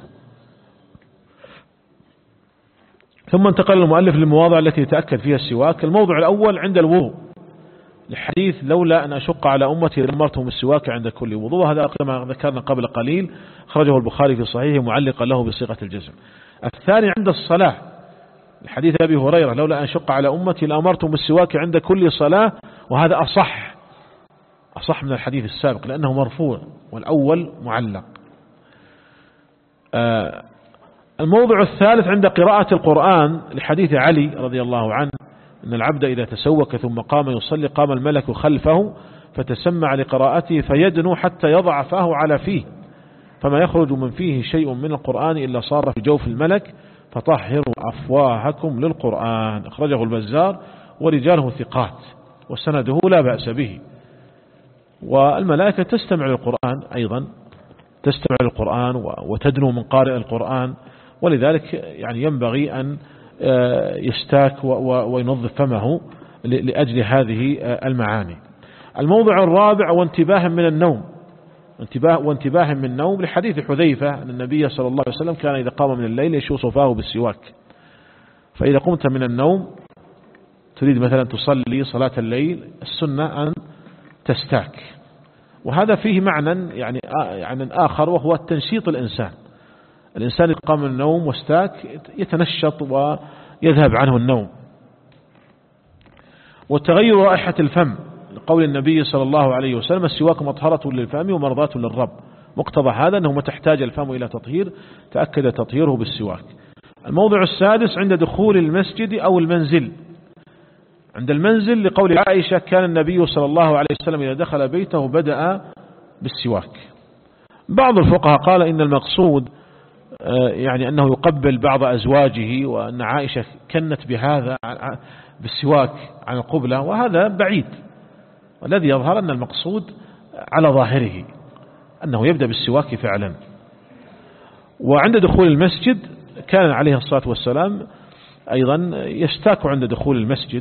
ثم انتقل المؤلف للمواضع التي يتأكد فيها السواك. الموضع الأول عند الوضوء، الحديث لولا أن أشق على أمتي لأمرتهم السواك عند كل وضوء، هذا كما ذكرنا قبل قليل خرجه البخاري في صحيحه معلقا له بصيغة الجزم. الثاني عند الصلاة، الحديث أبي هريرة لولا أن أشق على أمتي لأمرتهم السواك عند كل صلاة، وهذا أصح أصح من الحديث السابق لأنه مرفوع والأول معلق. آه الموضع الثالث عند قراءة القرآن لحديث علي رضي الله عنه إن العبد إذا تسوك ثم قام يصلي قام الملك خلفه فتسمع لقراءته فيدنو حتى يضع فاه على فيه، فما يخرج من فيه شيء من القرآن إلا صار في جوف الملك فطهروا أفواهكم للقرآن. أخرجه البزار ورجاله ثقات وسنده لا بأس به. والملائكة تستمع للقرآن أيضا، تستمع للقرآن وتدنو من قارئ القرآن، ولذلك يعني ينبغي أن يستاك وينظف فمه لأجل هذه المعاني. الموضع الرابع وانتباه من النوم، انتباه وانتباه من النوم لحديث حذيفة أن النبي صلى الله عليه وسلم كان إذا قام من الليل يشوص فاه بالسواك. فإذا قمت من النوم تريد مثلا تصلي صلاة الليل، السنة أن تستاك. وهذا فيه معنى يعني يعني آخر، وهو التنشيط الإنسان. الإنسان يقام من النوم واستاك يتنشط ويذهب عنه النوم. وتغير رائحة الفم لقول النبي صلى الله عليه وسلم السواك مطهرة للفم ومرضاة للرب. مقتضى هذا أنه متى احتاج الفم إلى تطهير تأكد تطهيره بالسواك. الموضع السادس عند دخول المسجد أو المنزل. عند المنزل لقول عائشة كان النبي صلى الله عليه وسلم إذا دخل بيته بدأ بالسواك. بعض الفقهاء قال إن المقصود يعني أنه يقبل بعض أزواجه، وأن عائشة كنت بهذا بالسواك عن القبلة، وهذا بعيد. والذي يظهر أن المقصود على ظاهره أنه يبدأ بالسواك فعلا. وعند دخول المسجد كان عليه الصلاة والسلام أيضا يستاك عند دخول المسجد.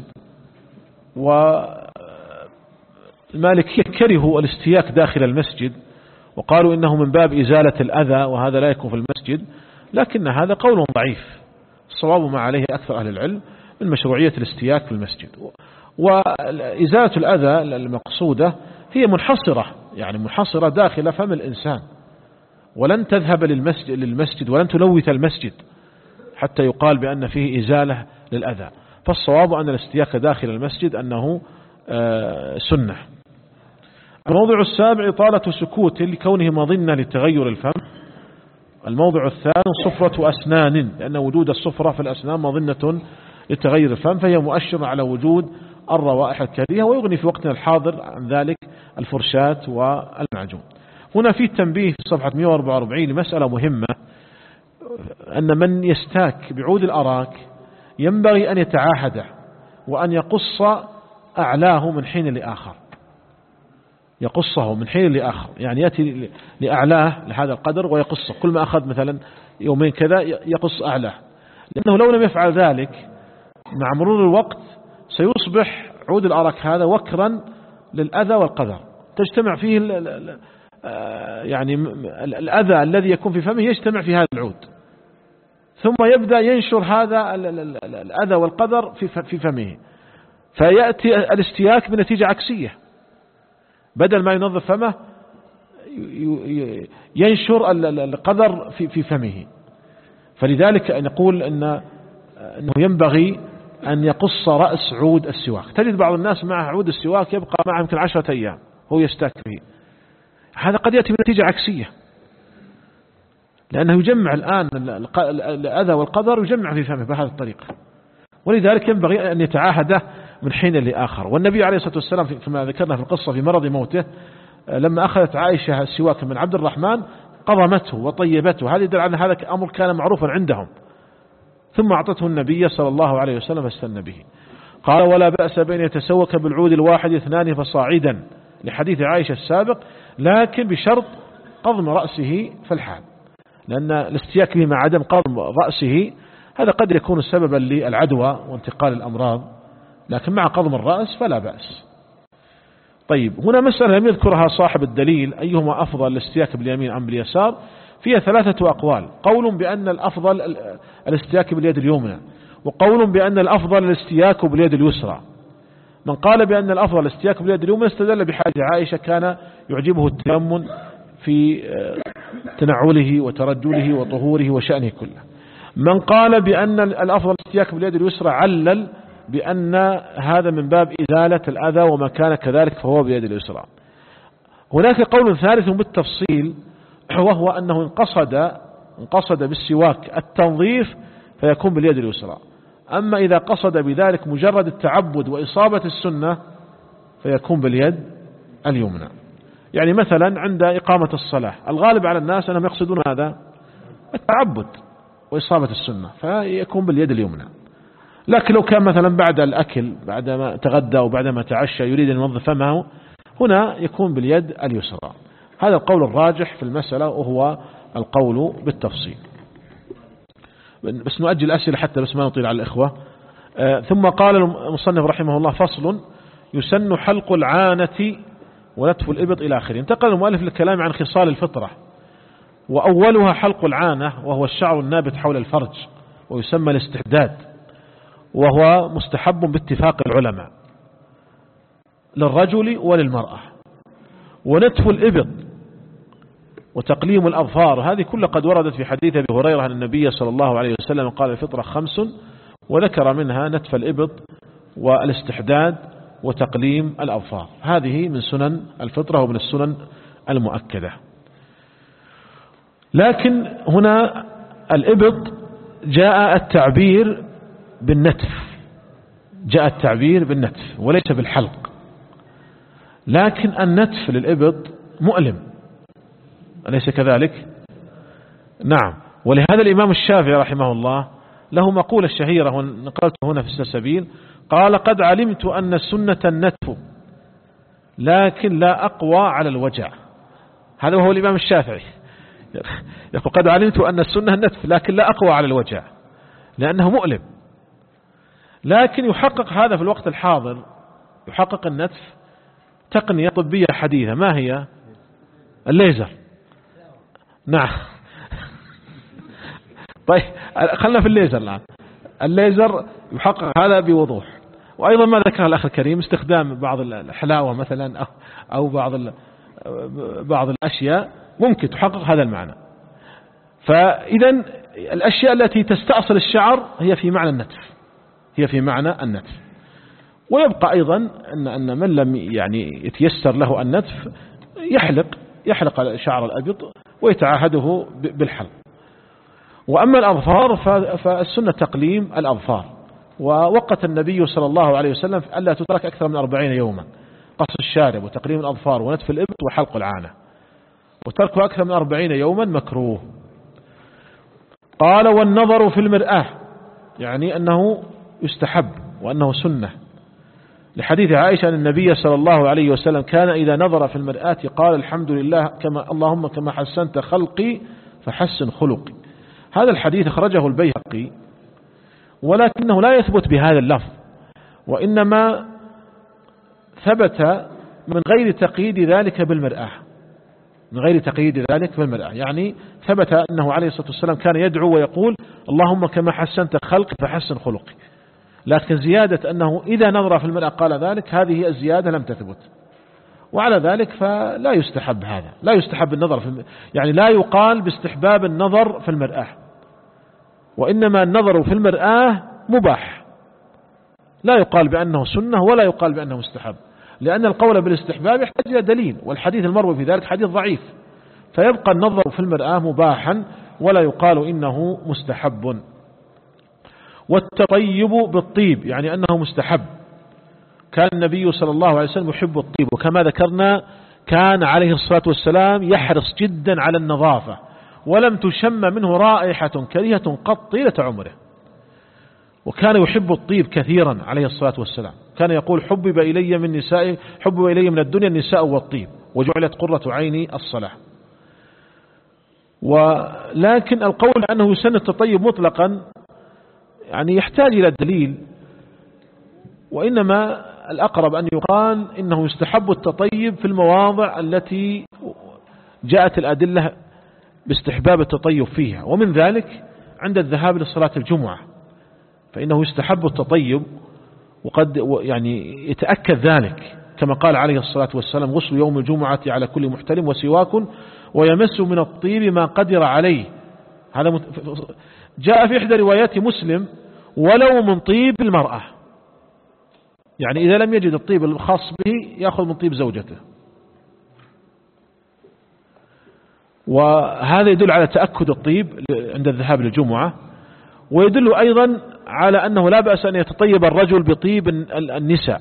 والمالكية كرهوا الاستياك داخل المسجد وقالوا إنه من باب إزالة الأذى، وهذا لا يكون في المسجد، لكن هذا قول ضعيف. الصواب ما عليه أكثر أهل العلم من مشروعية الاستياك في المسجد. وإزالة الأذى المقصودة هي منحصرة يعني محصرة داخل فم الإنسان، ولن تذهب للمسجد, للمسجد ولن تلوث المسجد حتى يقال بأن فيه إزالة للأذى. فالصواب أن الاستياك داخل المسجد أنه سنة. الموضع السابع إطالة سكوت لكونه مظنة لتغير الفم. الموضع الثاني صفرة أسنان، لأن وجود الصفرة في الأسنان مظنة لتغير الفم، فهي مؤشرة على وجود الروائح الكريهة، ويغني في وقتنا الحاضر عن ذلك الفرشاة والمعجون. هنا في تنبيه في صفحة مئة وأربعة وأربعين لمسألة مهمة، أن من يستاك بعود الأراك ينبغي أن يتعاهد وأن يقص أعلاه من حين لآخر، يقصه من حين لآخر، يعني يأتي لأعلاه لهذا القدر ويقصه، كل ما أخذ مثلا يومين كذا يقص أعلاه، لأنه لو لم يفعل ذلك مع مرور الوقت سيصبح عود الأراك هذا وكرا للأذى والقدر، تجتمع فيه ال ال يعني الأذى الذي يكون في فمه يجتمع في هذا العود، ثم يبدأ ينشر هذا الأذى والقدر في فمه، فيأتي الاستياك بنتيجة عكسية، بدل ما ينظف فمه ينشر القدر في فمه. فلذلك نقول إن أنه ينبغي أن يقص رأس عود السواك. تجد بعض الناس معه عود السواك يبقى معه يمكن عشرة أيام هو يستاك به، هذا قد يأتي بنتيجة عكسية، لأنه يجمع الآن الأذى والقدر يجمع في فمه بهذه الطريقة، ولذلك ينبغي أن يتعاهده من حين لآخر. والنبي عليه الصلاة والسلام كما ذكرنا في القصة في مرض موته لما أخذت عائشة السواك من عبد الرحمن قضمته وطيبته، هذا يدل على هذا أمر كان معروفا عندهم، ثم أعطته النبي صلى الله عليه وسلم فاستنى به. قال ولا بأس بأن يتسوك بالعود الواحد اثنان فصاعدا، لحديث عائشة السابق، لكن بشرط قضم رأسه في الحال، لأن الاستياك به مع عدم قضم رأسه هذا قد يكون سببا للعدوى وانتقال الأمراض، لكن مع قضم الرأس فلا بأس. طيب هنا مسألة لم يذكرها صاحب الدليل، أيهما أفضل الاستياك باليمين أم باليسار؟ فيها ثلاثة أقوال، قول بأن الأفضل الاستياك باليد اليمنى، وقول بأن الأفضل الاستياك باليد اليسرى. من قال بأن الأفضل الاستياك باليد اليمنى استدل بحديث عائشة كان يعجبه التيمم في تنعله وترجله وطهوره وشأنه كله. من قال بأن الأفضل الاستياك باليد اليسرى علل بأن هذا من باب إزالة الأذى وما كان كذلك فهو بيد اليسرى. هناك قول ثالث بالتفصيل، وهو أنه انقصد انقصد بالسواك التنظيف فيكون باليد اليسرى، أما إذا قصد بذلك مجرد التعبد وإصابة السنة فيكون باليد اليمنى. يعني مثلا عند إقامة الصلاة الغالب على الناس أنهم يقصدون هذا التعبد وإصابة السنة فيكون باليد اليمنى، لكن لو كان مثلا بعد الأكل بعدما تغدى وبعدما تعشى يريد أن ينظف فمه هنا يكون باليد اليسرى. هذا القول الراجح في المسألة وهو القول بالتفصيل. بس نؤجل الأسئلة حتى بس ما نطيل على الإخوة. آه ثم قال المصنف رحمه الله فصل يسن حلق العانة ونتف الإبط إلى آخره. انتقل المؤلف للكلام عن خصال الفطرة، وأولها حلق العانة وهو الشعر النابت حول الفرج ويسمى الاستحداد، وهو مستحب باتفاق العلماء للرجل وللمرأة. ونتف الإبط وتقليم الأظفار هذه كلها قد وردت في حديث أبي هريرة أن النبي صلى الله عليه وسلم قال الفطرة خمس، وذكر منها نتف الإبط والاستحداد وتقليم الأظفار، هذه من سنن الفطرة ومن السنن المؤكدة. لكن هنا الإبط جاء التعبير بالنتف، جاء التعبير بالنتف وليس بالحلق، لكن النتف للإبط مؤلم أليس كذلك؟ نعم. ولهذا الإمام الشافعي رحمه الله له مقولة شهيرة نقلته هنا في السلسبيل، قال قد علمت أن السنة النتف لكن لا أقوى على الوجع. هذا هو الإمام الشافعي يقول قد علمت أن السنة النتف لكن لا أقوى على الوجع لأنه مؤلم. لكن يحقق هذا في الوقت الحاضر، يحقق النتف تقنية طبية حديثة، ما هي؟ الليزر. نعم. طيب خلنا في الليزر الآن. الليزر يحقق هذا بوضوح. وأيضا ما ذكر الأخ الكريم استخدام بعض الحلاوة مثلا أو بعض بعض الأشياء ممكن تحقق هذا المعنى. فإذا الأشياء التي تستأصل الشعر هي في معنى النتف، هي في معنى النتف. ويبقى أيضا أن أن من لم يعني يتيسر له النتف يحلق يحلق الشعر الأبيض ويتعاهده بالحلق. وأما الأظفار فالسنة تقليم الأظفار، ووقت النبي صلى الله عليه وسلم ألا تترك أكثر من أربعين يوما، قص الشارب وتقليم الأظفار ونتف الإبط وحلق العانة، وتركه أكثر من أربعين يوما مكروه. قال والنظر في المرآة، يعني أنه يستحب وأنه سنة، لحديث عائشة أن النبي صلى الله عليه وسلم كان إذا نظر في المرآة قال الحمد لله كما اللهم كما حسنت خلقي فحسن خلقي. هذا الحديث أخرجه البيهقي، ولكنه لا يثبت بهذا اللفظ، وإنما ثبت من غير تقييد ذلك بالمرآة، من غير تقييد ذلك بالمرآة. يعني ثبت أنه عليه الصلاة والسلام كان يدعو ويقول اللهم كما حسنت خلقي فحسن خلقي، لكن زيادة أنه إذا نظر في المرآة قال ذلك، هذه الزيادة لم تثبت. وعلى ذلك فلا يستحب هذا، لا يستحب النظر في الم... يعني لا يقال باستحباب النظر في المرآة، وإنما النظر في المرآة مباح، لا يقال بأنه سنة ولا يقال بأنه مستحب، لأن القول بالاستحباب يحتاج إلى دليل، والحديث المروي في ذلك حديث ضعيف، فيبقى النظر في المرآة مباحا ولا يقال إنه مستحب. والتطيب بالطيب يعني أنه مستحب، كان النبي صلى الله عليه وسلم يحب الطيب، وكما ذكرنا كان عليه الصلاة والسلام يحرص جدا على النظافة، ولم تشم منه رائحة كريهة قط طيلة عمره، وكان يحب الطيب كثيرا عليه الصلاة والسلام. كان يقول حبب إلي من نساء حبب إلي من الدنيا النساء والطيب وجعلت قرة عيني الصلاة. ولكن القول أنه يسن التطيب مطلقا يعني يحتاج إلى دليل، وإنما الأقرب أن يقال إنه يستحب التطيب في المواضع التي جاءت الأدلة باستحباب التطيب فيها، ومن ذلك عند الذهاب لصلاة الجمعة فإنه يستحب التطيب، وقد يعني يتأكد ذلك كما قال عليه الصلاة والسلام غسل يوم الجمعة على كل محتلم وسواك ويمس من الطيب ما قدر عليه. هذا جاء في إحدى روايات مسلم ولو من طيب المرأة، يعني إذا لم يجد الطيب الخاص به يأخذ من طيب زوجته. وهذا يدل على تأكد الطيب عند الذهاب للجمعة، ويدل أيضا على أنه لا بأس أن يتطيب الرجل بطيب النساء،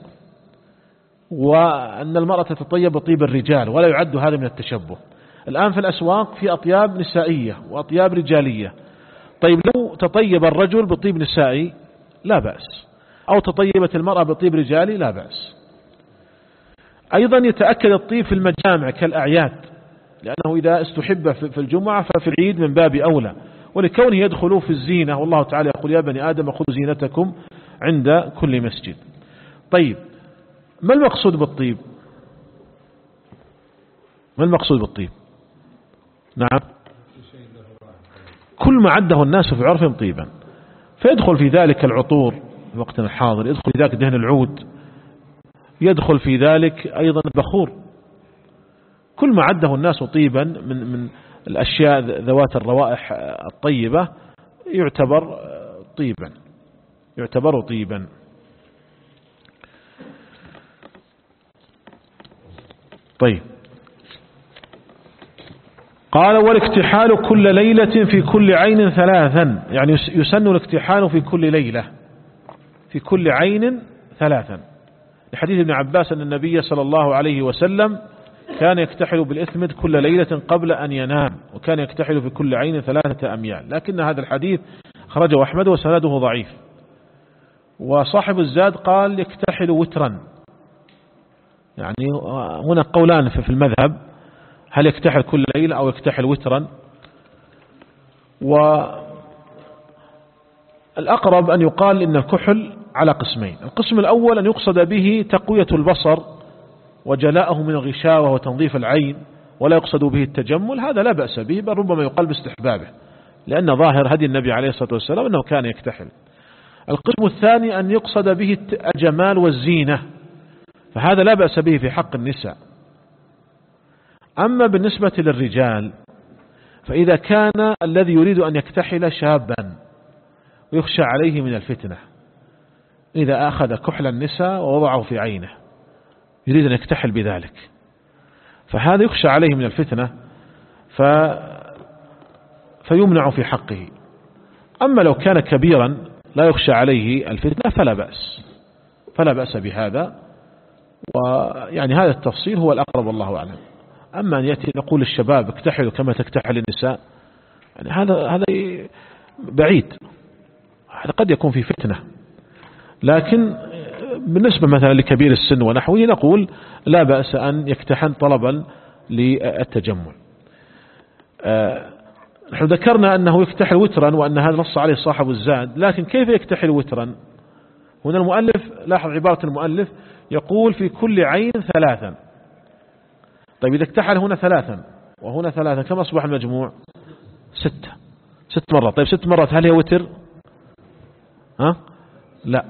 وأن المرأة تتطيب بطيب الرجال، ولا يعد هذا من التشبه. الآن في الأسواق في أطياب نسائية وأطياب رجالية، طيب لو تطيب الرجل بطيب نسائي لا بأس، أو تطيبت المرأة بطيب رجالي لا بأس. أيضا يتأكد الطيب في المجامع كالأعياد، لأنه إذا استحب في الجمعة ففي العيد من باب أولى، ولكونه يدخلوا في الزينة، والله تعالى يقول يا بني آدم خذوا زينتكم عند كل مسجد. طيب ما المقصود بالطيب؟ ما المقصود بالطيب؟ نعم كل ما عده الناس في عرفهم طيبا، فيدخل في ذلك العطور في وقتنا الحاضر، يدخل في ذلك دهن العود، يدخل في ذلك أيضا البخور، كل ما عده الناس طيبا من من الأشياء ذوات الروائح الطيبة يعتبر طيبا، يعتبر طيبا. طيب قال والاكتحال كل ليلة في كل عين ثلاثا، يعني يسن الاكتحال في كل ليلة في كل عين ثلاثا، لحديث ابن عباس أن النبي صلى الله عليه وسلم كان يكتحل بالإثمد كل ليلة قبل أن ينام، وكان يكتحل في كل عين ثلاثة أميال، لكن هذا الحديث خرجه أحمد وسنده ضعيف. وصاحب الزاد قال يكتحل وترا، يعني هنا قولان في المذهب، هل يكتحل كل ليلة أو يكتحل وترا. والأقرب أن يقال إن الكحل على قسمين، القسم الأول أن يقصد به تقوية البصر وجلاءه من الغشاوة وتنظيف العين، ولا يقصد به التجمل، هذا لا بأس به، بل ربما يقال باستحبابه، لأن ظاهر هدي النبي عليه الصلاة والسلام أنه كان يكتحل. القسم الثاني أن يقصد به الجمال والزينة، فهذا لا بأس به في حق النساء. أما بالنسبة للرجال فإذا كان الذي يريد أن يكتحل شابا ويخشى عليه من الفتنة، إذا أخذ كحل النساء ووضعه في عينه يريد أن يكتحل بذلك، فهذا يخشى عليه من الفتنة ف... فيمنع في حقه. أما لو كان كبيرا لا يخشى عليه الفتنة فلا بأس فلا بأس بهذا، ويعني هذا التفصيل هو الأقرب والله أعلم. أما أن يأتي نقول للشباب اكتحلوا كما تكتحل النساء، يعني هذا هذا بعيد، هذا قد يكون في فتنة. لكن بالنسبة مثلا لكبير السن ونحوه نقول لا بأس أن يكتحل طلبا للتجمل. نحن ذكرنا أنه يكتحل وترا وأن هذا نص عليه صاحب الزاد، لكن كيف يكتحل وترا؟ هنا المؤلف لاحظ عبارة المؤلف يقول في كل عين ثلاثا. طيب إذا اكتحل هنا ثلاثا وهنا ثلاثا كم أصبح المجموع؟ ستة ست مرات. طيب ست مرات هل هي وتر؟ ها؟ لا.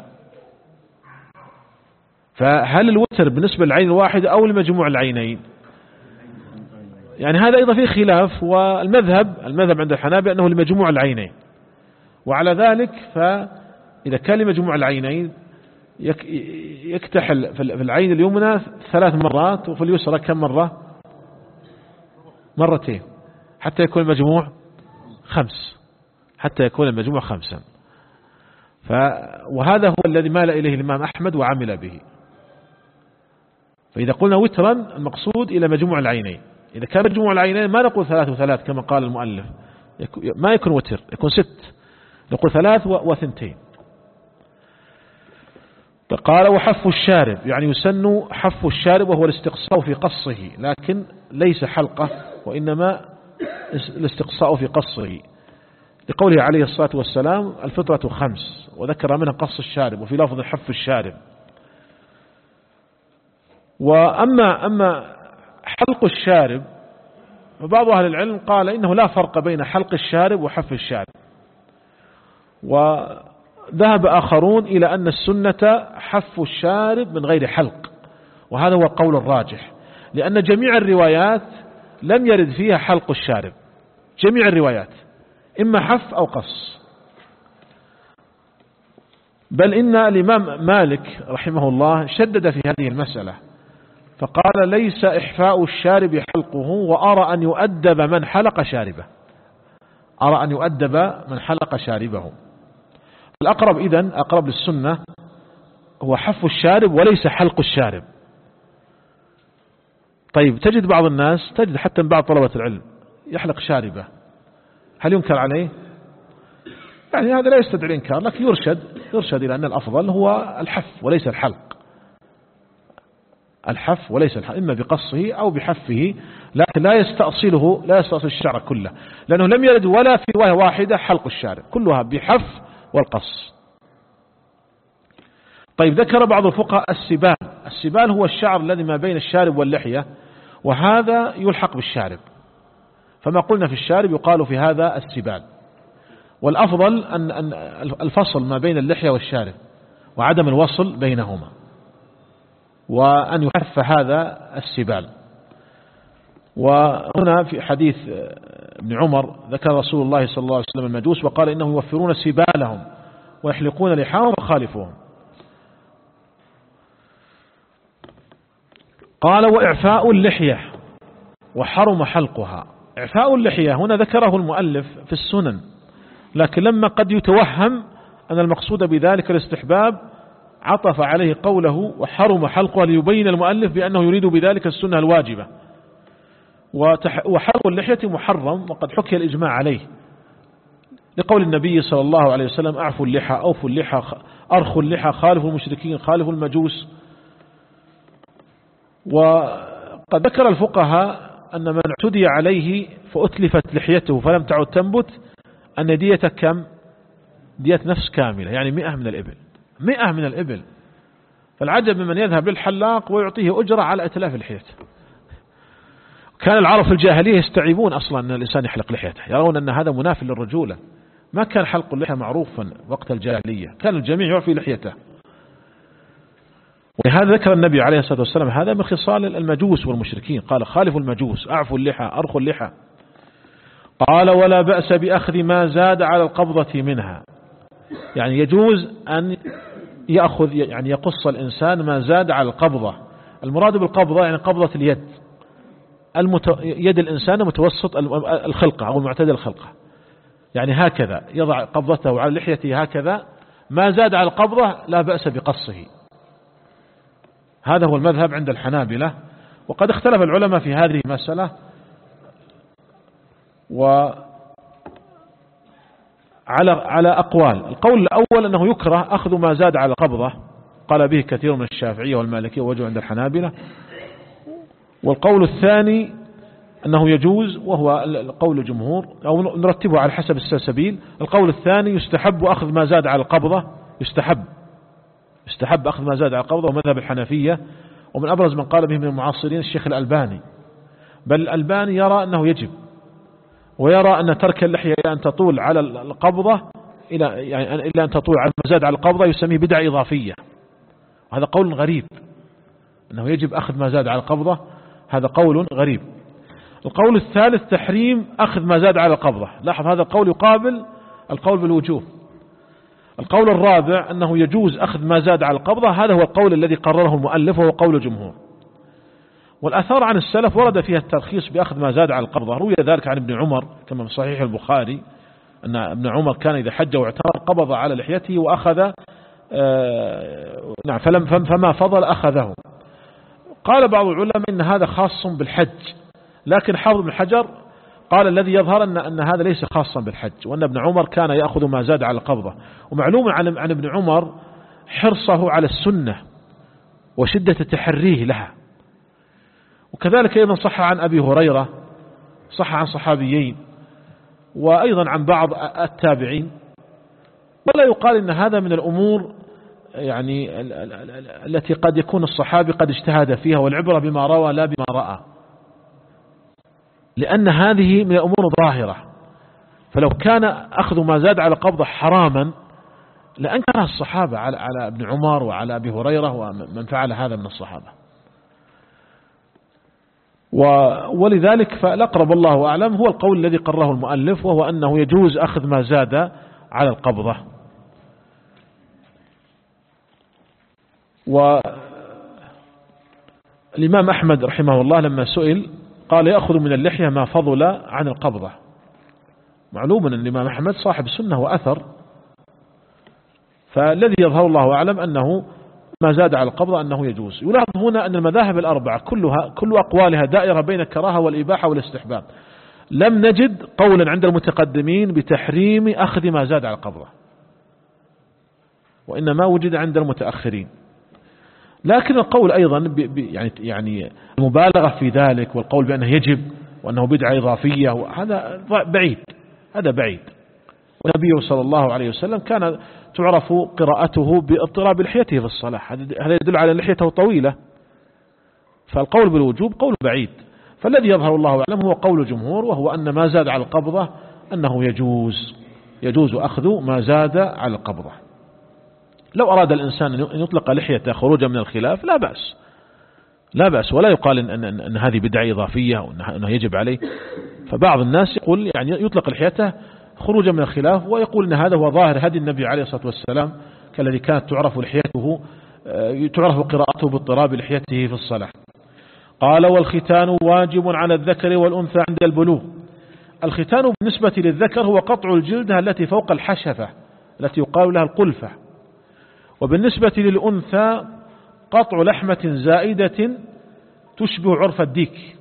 فهل الوتر بالنسبة للعين الواحدة أو لمجموع العينين؟ يعني هذا أيضا فيه خلاف، والمذهب المذهب عند الحنابلة أنه لمجموع العينين، وعلى ذلك فإذا كان لمجموع العينين يكتحل في العين اليمنى ثلاث مرات وفي اليسرى كم مرة؟ مرتين، حتى يكون المجموع خمس حتى يكون المجموع خمسا. ف وهذا هو الذي مال إليه الإمام أحمد وعمل به. فإذا قلنا وترا المقصود إلى مجموع العينين. إذا كان مجموع العينين ما نقول ثلاث وثلاث كما قال المؤلف، ما يكون وتر، يكون ست، نقول ثلاث وثنتين. قال وحف الشارب، يعني يسن حف الشارب وهو الاستقصاء في قصه، لكن ليس حلقة وإنما الاستقصاء في قصه، لقوله عليه الصلاة والسلام الفطرة خمس، وذكر منها قص الشارب وفي لفظ حف الشارب. وأما أما حلق الشارب فبعض أهل العلم قال إنه لا فرق بين حلق الشارب وحف الشارب، وذهب آخرون إلى أن السنة حف الشارب من غير حلق، وهذا هو القول الراجح، لأن جميع الروايات لم يرد فيها حلق الشارب، جميع الروايات إما حف أو قص. بل إن الإمام مالك رحمه الله شدد في هذه المسألة فقال ليس إحفاء الشارب حلقه، وأرى أن يؤدب من حلق شاربه، أرى أن يؤدب من حلق شاربه. الأقرب إذن أقرب للسنة هو حف الشارب وليس حلق الشارب. طيب تجد بعض الناس، تجد حتى من بعض طلبة العلم يحلق شاربه، هل ينكر عليه؟ يعني هذا لا يستدعي الإنكار، لكن يرشد يرشد إلى أن الأفضل هو الحف وليس الحلق، الحف وليس الحلق، إما بقصه أو بحفه، لكن لا يستأصله لا يستأصل الشعر كله، لأنه لم يرد ولا في رواية واحدة حلق الشارب، كلها بحف والقص. طيب ذكر بعض الفقهاء السبال، السبال هو الشعر الذي ما بين الشارب واللحية، وهذا يلحق بالشارب، فما قلنا في الشارب يقال في هذا السبال. والأفضل أن أن الفصل ما بين اللحية والشارب وعدم الوصل بينهما، وأن يحف هذا السبال. وهنا في حديث ابن عمر ذكر رسول الله صلى الله عليه وسلم المجوس وقال إنهم يوفرون سبالهم ويحلقون لحاهم وخالفهم. قال وإعفاء اللحية وحرم حلقها. إعفاء اللحية هنا ذكره المؤلف في السنن، لكن لما قد يتوهم أن المقصود بذلك الاستحباب عطف عليه قوله وحرم حلقها ليبين المؤلف بأنه يريد بذلك السنة الواجبة. وحلق اللحية محرم وقد حكي الإجماع عليه، لقول النبي صلى الله عليه وسلم أعفوا اللحى أوفوا اللحى أرخوا اللحى خالفوا المشركين خالفوا المجوس. وقد ذكر الفقهاء أن من اعتدي عليه فأتلفت لحيته فلم تعد تنبت أن دية كم؟ دية نفس كاملة، يعني مئة من الإبل، مئة من الإبل. فالعجب من يذهب للحلاق ويعطيه أجرة على إتلاف لحيته. كان العرب في الجاهلية يستعيبون أصلا أن الإنسان يحلق لحيته، يرون أن هذا مناف للرجولة، ما كان حلق اللحية معروفا وقت الجاهلية، كان الجميع يعفي لحيته. لهذا ذكر النبي عليه الصلاة والسلام هذا من خصال المجوس والمشركين، قال خالفوا المجوس، أعفوا اللحى، أرخوا اللحى. قال ولا بأس بأخذ ما زاد على القبضة منها، يعني يجوز أن يأخذ يعني يقص الإنسان ما زاد على القبضة. المراد بالقبضة يعني قبضة اليد، المت... يد الإنسان متوسط الخلقة أو معتدل الخلقة، يعني هكذا يضع قبضته على لحيته هكذا، ما زاد على القبضة لا بأس بقصه. هذا هو المذهب عند الحنابلة. وقد اختلف العلماء في هذه المسألة، وعلى على أقوال. القول الأول أنه يكره أخذ ما زاد على القبضة، قال به كثير من الشافعية والمالكية ووجه عند الحنابلة. والقول الثاني أنه يجوز، وهو القول الجمهور، أو نرتبه على حسب السلسبيل. القول الثاني يستحب أخذ ما زاد على القبضة، يستحب يستحب أخذ ما زاد على القبضة، ومذهب الحنفية. ومن أبرز من قال به من المعاصرين الشيخ الألباني، بل الألباني يرى أنه يجب، ويرى أن ترك اللحية إلى أن تطول على القبضة إلى يعني إلى أن تطول على ما زاد على القبضة يسميه بدعة إضافية. هذا قول غريب، أنه يجب أخذ ما زاد على القبضة، هذا قول غريب. القول الثالث تحريم أخذ ما زاد على القبضة، لاحظ هذا القول يقابل القول بالوجوب. القول الرابع أنه يجوز أخذ ما زاد على القبضة، هذا هو القول الذي قرره المؤلف وهو قول الجمهور. والآثار عن السلف ورد فيها الترخيص بأخذ ما زاد على القبضة، روي ذلك عن ابن عمر كما في صحيح البخاري أن ابن عمر كان إذا حج واعتمر قبض على لحيته وأخذ آه نعم فلم فما فضل أخذه. قال بعض العلماء إن هذا خاص بالحج، لكن حافظ بن حجر قال الذي يظهر أن, أن هذا ليس خاصا بالحج، وأن ابن عمر كان يأخذ ما زاد على القبضة. ومعلوم عن, عن ابن عمر حرصه على السنة وشدة تحريه لها. وكذلك أيضا صح عن أبي هريرة، صح عن صحابيين، وأيضا عن بعض التابعين. ولا يقال إن هذا من الأمور يعني التي قد يكون الصحابي قد اجتهد فيها، والعبرة بما روى لا بما رأى، لأن هذه من الأمور الظاهرة. فلو كان أخذ ما زاد على قبضة حراما لأنكره الصحابة على على ابن عمر وعلى أبي هريرة ومن فعل هذا من الصحابة. ولذلك فالأقرب الله أعلم هو القول الذي قرره المؤلف، وهو أنه يجوز أخذ ما زاد على القبضة. والإمام أحمد رحمه الله لما سئل قال يأخذ من اللحية ما فضل عن القبضة. معلوم أن الإمام أحمد صاحب سنة وأثر، فالذي يظهر الله أعلم أنه ما زاد على القبضة أنه يجوز. يلاحظ هنا أن المذاهب الأربعة كلها كل أقوالها دائرة بين الكراهة والإباحة والاستحباب. لم نجد قولا عند المتقدمين بتحريم أخذ ما زاد على القبضة، وإنما وجد عند المتأخرين. لكن القول أيضا يعني يعني المبالغة في ذلك، والقول بأنه يجب وأنه بدعة إضافية، هذا بعيد، هذا بعيد. والنبي صلى الله عليه وسلم كان تعرف قراءته باضطراب لحيته في الصلاة، هذا يدل على لحيته طويلة. فالقول بالوجوب قول بعيد. فالذي يظهر الله أعلم هو قول الجمهور، وهو أن ما زاد على القبضة أنه يجوز يجوز أخذ ما زاد على القبضة. لو أراد الإنسان أن يطلق لحيته خروجا من الخلاف لا بأس، لا بأس، ولا يقال إن, إن, إن هذه بدعة إضافية وأنه يجب عليه. فبعض الناس يقول يعني يطلق لحيته خروجا من الخلاف، ويقول إن هذا هو ظاهر هدي النبي عليه الصلاة والسلام، كالذي كانت تعرف لحيته تعرف قراءته باضطراب لحيته في الصلاة. قال والختان واجب على الذكر والأنثى عند البلوغ. الختان بالنسبة للذكر هو قطع الجلدة التي فوق الحشفة التي يقال لها القلفة، وبالنسبة للأنثى قطع لحمة زائدة تشبه عرف الديك.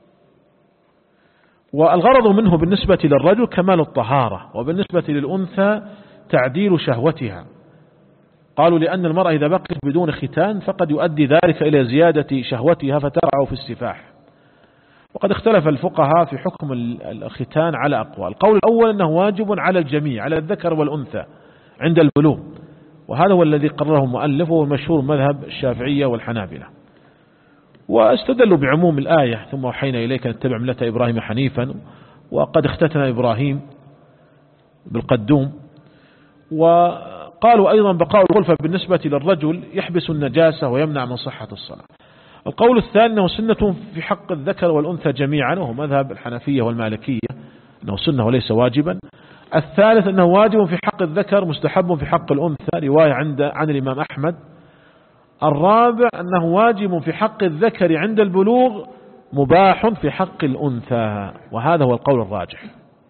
والغرض منه بالنسبة للرجل كمال الطهارة، وبالنسبة للأنثى تعديل شهوتها. قالوا لأن المرأة إذا بقيت بدون ختان فقد يؤدي ذلك إلى زيادة شهوتها فترعى في السفاح. وقد اختلف الفقهاء في حكم الختان على أقوال. القول الأول أنه واجب على الجميع، على الذكر والأنثى عند البلوغ، وهذا هو الذي قرره المؤلف، وهو المشهور مذهب الشافعية والحنابلة. واستدلوا بعموم الآية ثم وحينا إليك أن تتبع ملة إبراهيم حنيفا، وقد اختتن إبراهيم بالقدوم. قالوا أيضا بقاء الخلفة بالنسبة للرجل يحبس النجاسة ويمنع من صحة الصلاة. القول الثاني أنه سنة في حق الذكر والأنثى جميعا، وهو مذهب الحنفية والمالكية أنه سنة وليس واجبا. الثالث أنه واجب في حق الذكر مستحب في حق الأنثى، رواية عند عن الإمام أحمد. الرابع أنه واجب في حق الذكر عند البلوغ مباح في حق الأنثى، وهذا هو القول الراجح.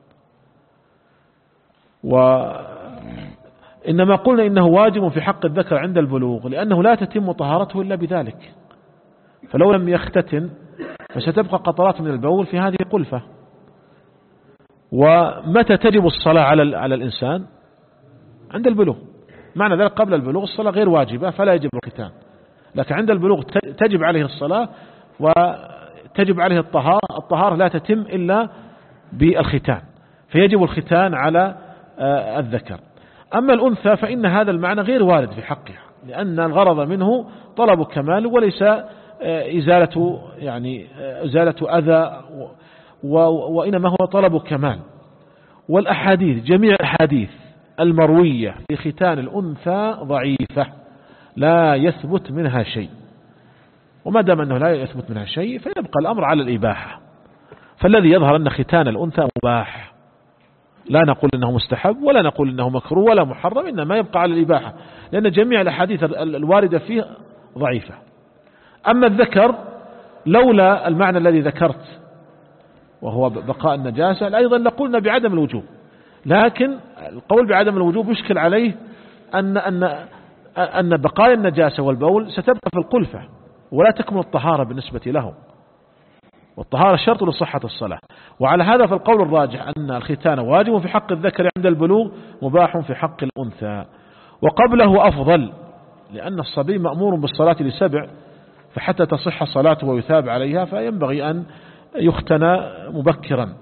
وإنما قلنا إنه واجب في حق الذكر عند البلوغ لأنه لا تتم طهارته إلا بذلك، فلو لم يختتن فستبقى قطرات من البول في هذه القلفة. ومتى تجب الصلاة على على الإنسان؟ عند البلوغ. معنى ذلك قبل البلوغ الصلاة غير واجبة فلا يجب الختان، لكن عند البلوغ تجب عليه الصلاة وتجب عليه الطهارة. الطهارة لا تتم إلا بالختان، فيجب الختان على الذكر. أما الأنثى فإن هذا المعنى غير وارد في حقها، لأن الغرض منه طلب كمال وليس إزالة يعني إزالة أذى، وإنما هو طلب كمال. والأحاديث جميع الأحاديث المروية في ختان الأنثى ضعيفة لا يثبت منها شيء، وما دام أنه لا يثبت منها شيء فيبقى الأمر على الإباحة. فالذي يظهر أن ختان الأنثى مباح، لا نقول أنه مستحب ولا نقول أنه مكروه ولا محرم، إنما يبقى على الإباحة، لأن جميع الأحاديث الواردة فيه ضعيفة. أما الذكر لولا المعنى الذي ذكرت وهو بقاء النجاسة أيضا لقلنا بعدم الوجوب، لكن القول بعدم الوجوب يشكل عليه أن أن أن بقاء النجاسة والبول ستبقى في القلفة ولا تكمل الطهارة بالنسبة له، والطهارة شرط لصحة الصلاة. وعلى هذا فالقول الراجح أن الختان واجب في حق الذكر عند البلوغ مباح في حق الأنثى، وقبله أفضل، لأن الصبي مأمور بالصلاة لسبع، فحتى تصح صلاته ويثاب عليها فينبغي أن يختن مبكرا.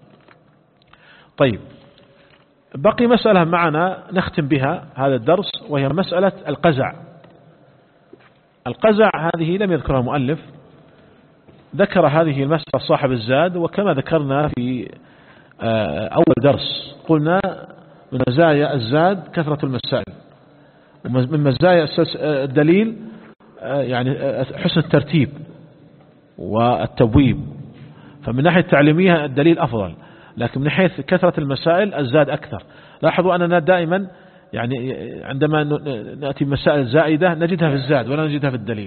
طيب، بقي مسألة معنا نختم بها هذا الدرس، وهي مسألة القزع. القزع هذه لم يذكرها المؤلف، ذكر هذه المسألة صاحب الزاد، وكما ذكرنا في أول درس قلنا من مزايا الزاد كثرة المسائل، ومن مزايا الدليل يعني حسن الترتيب والتبويب، فمن ناحية تعليمية الدليل أفضل، لكن من حيث كثرة المسائل الزاد أكثر. لاحظوا أننا دائما يعني عندما نأتي بمسائل زائدة نجدها في الزاد ولا نجدها في الدليل.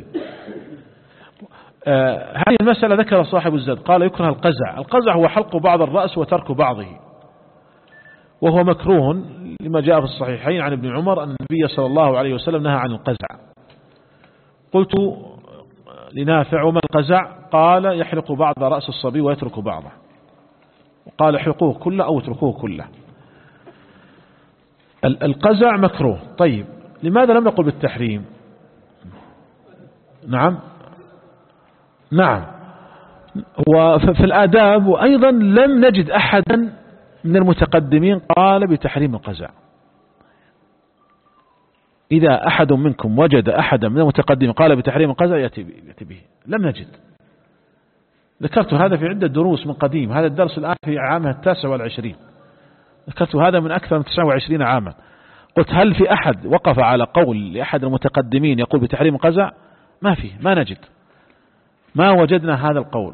آه هذه المسألة ذكر صاحب الزاد قال يكره القزع. القزع هو حلق بعض الرأس وترك بعضه، وهو مكروه لما جاء في الصحيحين عن ابن عمر أن النبي صلى الله عليه وسلم نهى عن القزع. قلت لنافع وما القزع؟ قال يحلق بعض رأس الصبي ويترك بعضه، قال احلقوه كله أو اتركوه كله. القزع مكروه. طيب، لماذا لم نقل بالتحريم؟ نعم نعم وفي الآداب وأيضا لم نجد أحدا من المتقدمين قال بتحريم القزع. إذا أحد منكم وجد أحدا من المتقدمين قال بتحريم القزع يأتي به، لم نجد. ذكرت هذا في عدة دروس من قديم، هذا الدرس الآن في عامه التاسع والعشرين، ذكرت هذا من أكثر من تسعة وعشرين عاما. قلت هل في أحد وقف على قول لأحد المتقدمين يقول بتحريم القزع؟ ما فيه، ما نجد، ما وجدنا هذا القول.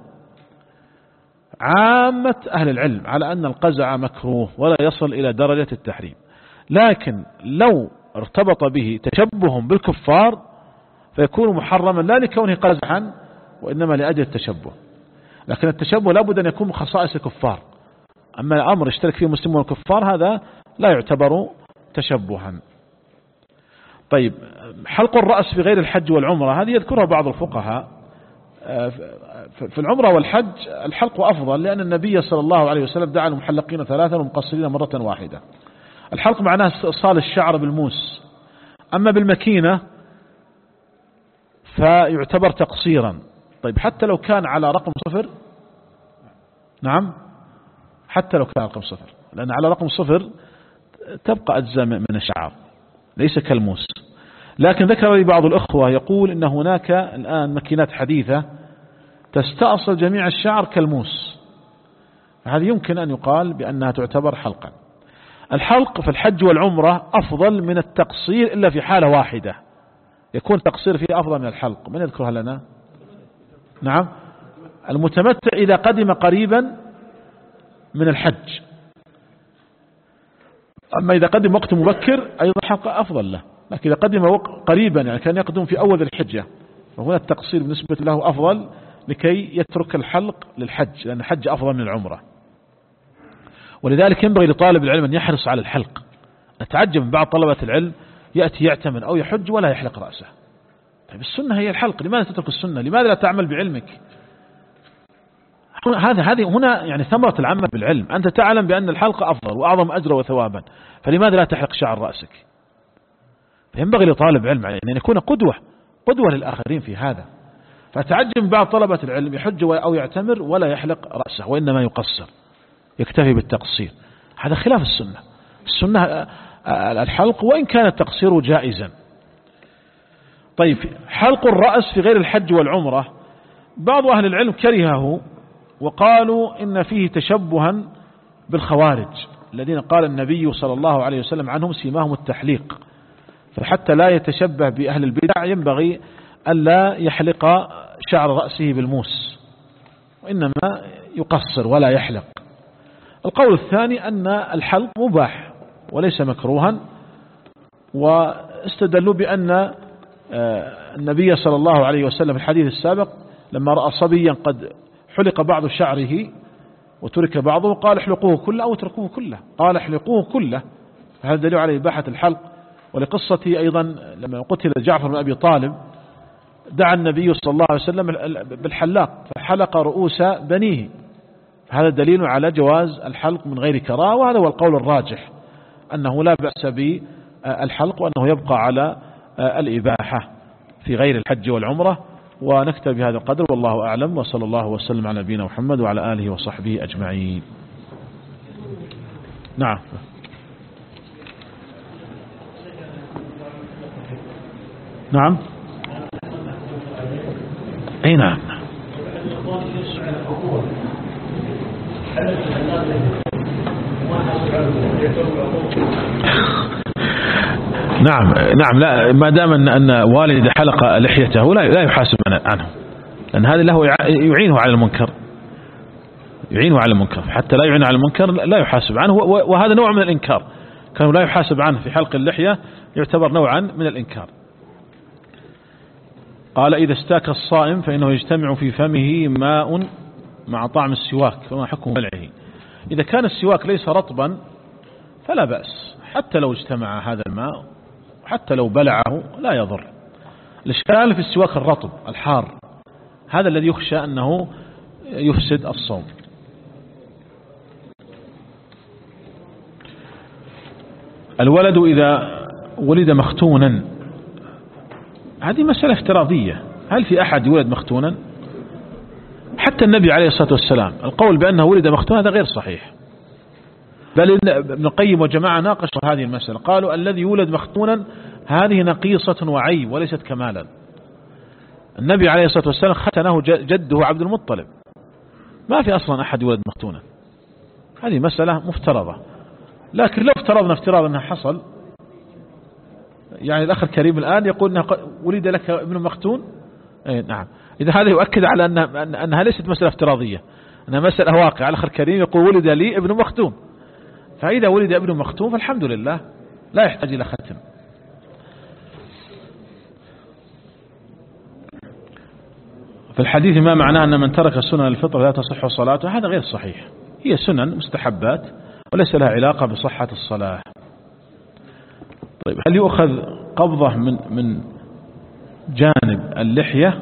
عامة أهل العلم على أن القزع مكروه ولا يصل إلى درجة التحريم، لكن لو ارتبط به تشبه بالكفار فيكون محرما لا لكونه قزحا وإنما لأجل التشبه. لكن التشبه لابد أن يكون من خصائص الكفار، أما الأمر اشترك فيه المسلمون والكفار هذا لا يعتبر تشبها. طيب، حلق الرأس في غير الحج والعمرة هذه يذكرها بعض الفقهاء. في العمرة والحج الحلق أفضل، لأن النبي صلى الله عليه وسلم دعا المحلقين ثلاثا ومقصرين مرة واحدة. الحلق معناه استئصال الشعر بالموس، أما بالمكينة فيعتبر تقصيرا. طيب، حتى لو كان على رقم صفر، نعم حتى لو كان على رقم صفر، لأن على رقم صفر تبقى أجزاء من الشعر ليس كالموس. لكن ذكر لي بعض الأخوة يقول إن هناك الآن ماكينات حديثة تستأصل جميع الشعر كالموس، هذه يمكن أن يقال بأنها تعتبر حلقا. الحلق في الحج والعمرة أفضل من التقصير إلا في حالة واحدة يكون التقصير فيه أفضل من الحلق. من يذكرها لنا؟ نعم، المتمتع إذا قدم قريبا من الحج. أما إذا قدم وقت مبكر أيضا الحلق أفضل له، لكن إذا قدم قريبا يعني كان يقدم في أول الحجة فهنا التقصير بالنسبة له أفضل لكي يترك الحلق للحج، لأن الحج أفضل من العمرة. ولذلك ينبغي لطالب العلم أن يحرص على الحلق. أتعجب من بعض طلبة العلم يأتي يعتمر أو يحج ولا يحلق رأسه. طيب السنة هي الحلق، لماذا تترك السنة؟ لماذا لا تعمل بعلمك؟ هذا هذه هنا يعني ثمرة العمل بالعلم. أنت تعلم بأن الحلق أفضل وأعظم أجرا وثوابا، فلماذا لا تحلق شعر رأسك؟ فينبغي لطالب علم يعني أن يكون قدوة قدوة للآخرين في هذا. فتعجب من بعض طلبة العلم يحج أو يعتمر ولا يحلق رأسه وإنما يقصر، يكتفي بالتقصير. هذا خلاف السنة. السنة الحلق وإن كان التقصير جائزا. طيب حلق الرأس في غير الحج والعمرة بعض أهل العلم كرهه وقالوا إن فيه تشبها بالخوارج الذين قال النبي صلى الله عليه وسلم عنهم سيماهم التحليق، فحتى لا يتشبه بأهل البدع ينبغي ألا يحلق شعر رأسه بالموس وإنما يقصر ولا يحلق. القول الثاني أن الحلق مباح وليس مكروها، واستدلوا بأن النبي صلى الله عليه وسلم في الحديث السابق لما رأى صبيا قد حلق بعض شعره وترك بعضه قال احلقوه كله أو اتركوه كله، قال احلقوه كله، فهذا دليل على إباحة الحلق. ولقصته أيضا لما قتل جعفر بن أبي طالب دعا النبي صلى الله عليه وسلم بالحلاق فحلق رؤوس بنيه، هذا دليل على جواز الحلق من غير كراهة، وهذا هو القول الراجح أنه لا بأس بالحلق وأنه يبقى على الإباحة في غير الحج والعمرة. ونكتفي بهذا القدر والله أعلم، وصلى الله وسلم على نبينا محمد وعلى آله وصحبه أجمعين. نعم نعم أي نعم نعم نعم لا، ما دام أن أن والد حلق لحيته لا لا يحاسب عنه، لأن هذا له يعينه على المنكر، يعينه على المنكر، حتى لا يعين على المنكر لا يحاسب عنه، وهذا نوع من الإنكار. كانوا لا يحاسب عنه في حلق اللحية يعتبر نوعا من الإنكار. قال إذا استاك الصائم فإنه يجتمع في فمه ماء مع طعم السواك فما حكم بلعه؟ إذا كان السواك ليس رطبا فلا بأس، حتى لو اجتمع هذا الماء حتى لو بلعه لا يضر. الإشكال في السواك الرطب الحار، هذا الذي يخشى أنه يفسد الصوم. الولد إذا ولد مختونا، هذه مسألة افتراضية. هل في أحد يولد مختونا؟ حتى النبي عليه الصلاة والسلام القول بأنه ولد مختونا هذا غير صحيح، بل ابن القيم وجماعة ناقشوا هذه المسألة، قالوا الذي يولد مختونا هذه نقيصة وعيب وليست كمالا. النبي عليه الصلاة والسلام ختنه جده عبد المطلب، ما في أصلا أحد يولد مختونا، هذه مسألة مفترضة. لكن لو افترضنا افتراض أنها حصل، يعني الأخ الكريم الآن يقول أنه ولد لك ابن مختون، أي نعم، إذا هذا يؤكد على أنها, أنها ليست مسألة افتراضية، أنها مسألة واقع. الأخ الكريم يقول ولد لي ابن مختون، فإذا ولد ابن مختون فالحمد لله لا يحتاج إلى ختم. في الحديث ما معناه أن من ترك سنن الفطر لا تصح صلاته، هذا غير صحيح، هي سنن مستحبات وليس لها علاقة بصحة الصلاة. طيب هل يؤخذ قبضة من من جانب اللحية؟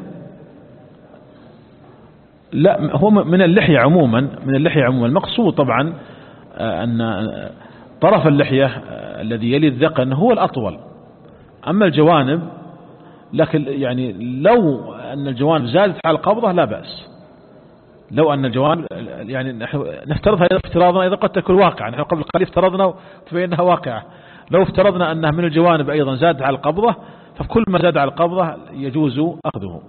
لا، هو من اللحية عموما، من اللحية عموما. المقصود طبعا أن طرف اللحية الذي يلي الذقن هو الأطول، أما الجوانب، لكن يعني لو أن الجوانب زادت على القبضة لا بأس. لو أن الجوانب يعني نفترضها افتراضنا إذا قد تكون واقعا، نحن قبل قليل افترضنا فإنها واقعة. لو افترضنا أنها من الجوانب أيضا زادت على القبضة، فكل ما زاد على القبضة يجوز أخذه.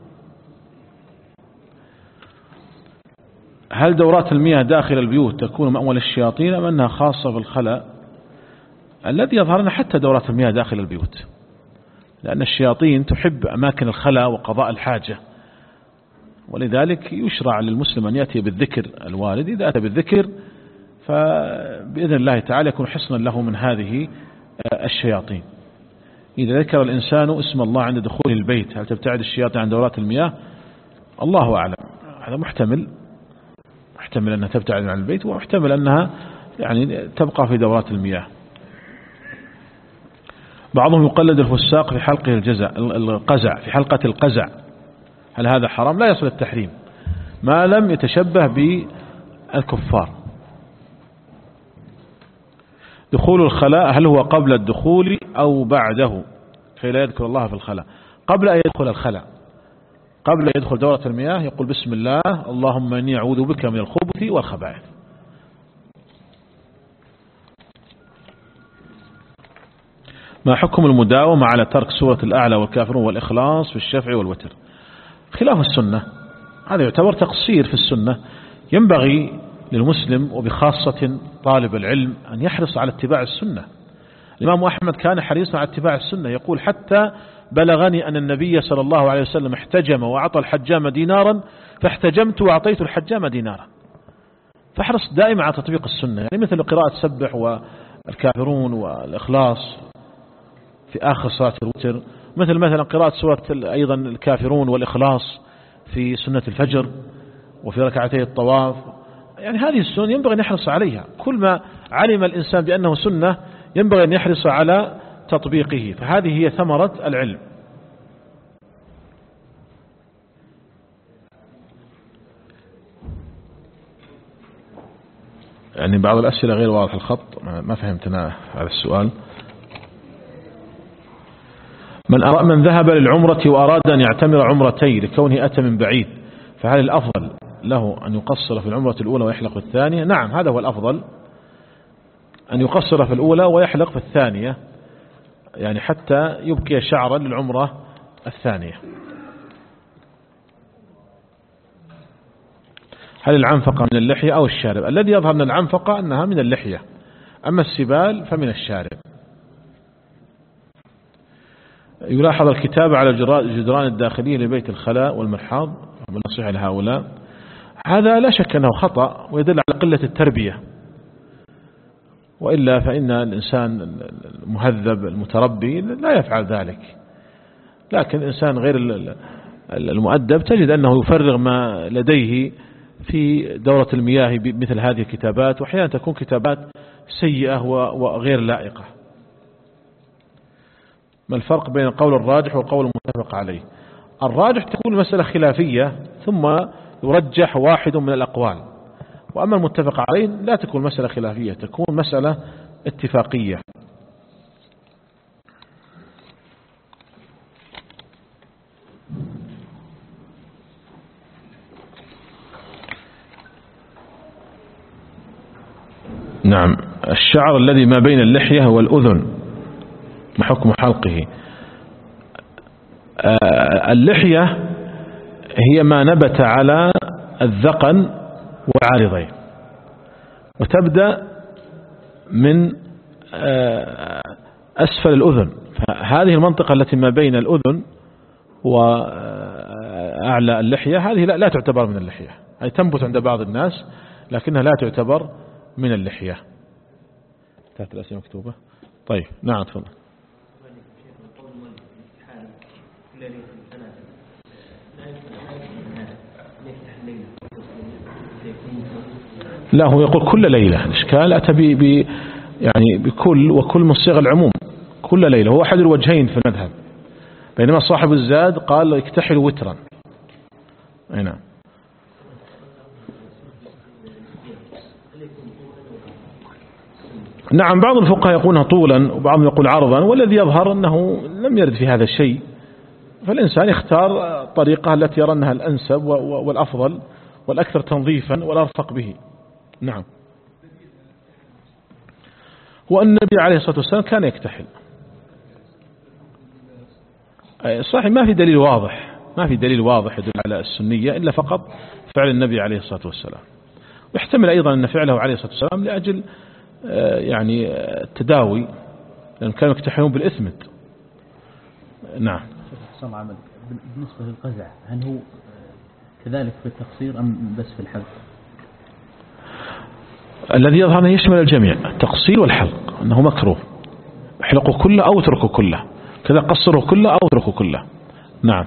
هل دورات المياه داخل البيوت تكون مأوى للشياطين أم أنها خاصة بالخلاء؟ الذي يظهرنا حتى دورات المياه داخل البيوت، لأن الشياطين تحب أماكن الخلاء وقضاء الحاجة، ولذلك يشرع للمسلم أن يأتي بالذكر الوارد. إذا أتى بالذكر فبإذن الله تعالى يكون حصنا له من هذه الشياطين. إذا ذكر الإنسان اسم الله عند دخول البيت، هل تبتعد الشياطين عن دورات المياه؟ الله أعلم، هذا محتمل، محتمل أنها تبتعد عن البيت، ومحتمل أنها يعني تبقى في دورات المياه. بعضهم يقلد الفساق في حلقه الجزع القزع في حلقة القزع، هل هذا حرام؟ لا يصل التحريم ما لم يتشبه بالكفار. دخول الخلاء هل هو قبل الدخول أو بعده؟ كي لا يذكر الله في الخلاء. قبل أن يدخل الخلاء، قبل أن يدخل دورة المياه يقول بسم الله اللهم إني أعوذ بك من الخبث والخبائث. ما حكم المداومة على ترك سورة الأعلى والكافرون والإخلاص في الشفع والوتر؟ خلاف السنة، هذا يعتبر تقصير في السنة. ينبغي للمسلم وبخاصة طالب العلم أن يحرص على اتباع السنة. الإمام أحمد كان حريصا على اتباع السنة، يقول حتى بلغني أن النبي صلى الله عليه وسلم احتجم وأعطى الحجام دينارا فاحتجمت وأعطيت الحجام دينارا. فاحرص دائما على تطبيق السنة، يعني مثل قراءة سبح والكافرون والإخلاص في آخر صلاة الوتر، مثل مثلا قراءة سورة أيضا الكافرون والإخلاص في سنة الفجر وفي ركعتي الطواف. يعني هذه السنة ينبغي أن يحرص عليها، كل ما علم الإنسان بأنه سنة ينبغي أن يحرص على تطبيقه، فهذه هي ثمرة العلم. يعني بعض الأسئلة غير واضح الخط، ما فهمت أنا هذا السؤال. من أرى من ذهب للعمرة وأراد أن يعتمر عمرتين لكونه أتى من بعيد، فهل الأفضل له أن يقصر في العمرة الأولى ويحلق في الثانية؟ نعم، هذا هو الأفضل، أن يقصر في الأولى ويحلق في الثانية، يعني حتى يبقي شعرا للعمرة الثانية. هل العنفقة من اللحية أو الشارب؟ الذي يظهر من العنفقة أنها من اللحية، أما السبال فمن الشارب. يلاحظ الكتابة على الجدران الداخلية لبيت الخلاء والمرحاض والنصيحة لهؤلاء، هذا لا شك أنه خطأ ويدل على قلة التربية، وإلا فإن الإنسان المهذب المتربي لا يفعل ذلك. لكن الإنسان غير المؤدب تجد أنه يفرغ ما لديه في دورة المياه بمثل هذه الكتابات، وأحيانا تكون كتابات سيئة وغير لائقة. ما الفرق بين القول الراجح والقول المتفق عليه؟ الراجح تكون المسألة خلافية ثم يرجح واحد من الأقوال، وأما المتفق عليه لا تكون مسألة خلافية، تكون مسألة اتفاقية. نعم. الشعر الذي ما بين اللحية والأذن ما حكم حلقه؟ اللحية هي ما نبت على الذقن والعارضين، وتبدأ من أسفل الأذن، فهذه المنطقة التي ما بين الأذن وأعلى اللحية هذه لا تعتبر من اللحية، أي تنبت عند بعض الناس لكنها لا تعتبر من اللحية. تحت الأسئلة مكتوبة. طيب نعم تفضل. لا، هو يقول كل ليلة. الإشكال أتى ب يعني بكل، وكل من صيغ العموم، كل ليلة هو أحد الوجهين في المذهب، بينما صاحب الزاد قال يكتحل وترا. نعم. نعم، بعض الفقهاء يقولها طولا وبعضهم يقول عرضا، والذي يظهر أنه لم يرد في هذا الشيء، فالإنسان يختار الطريقة التي يرى أنها الأنسب والأفضل والأكثر تنظيفا والأرفق به. نعم. والنبي عليه الصلاة والسلام كان يكتحل. صحيح، ما في دليل واضح، ما في دليل واضح يدل على السنية إلا فقط فعل النبي عليه الصلاة والسلام، ويحتمل أيضا أن فعله عليه الصلاة والسلام لأجل يعني التداوي لأن كانوا يكتحلون بالإثمد. نعم. بالنسبة للقزع هل هو كذلك في التقصير أم بس في الحلق؟ الذي يظهر أنه يشمل الجميع، التقصير والحلق، أنه مكروه، احلقوا كله أو اتركوا كله، كذا قصروا كله أو اتركوا كله. نعم.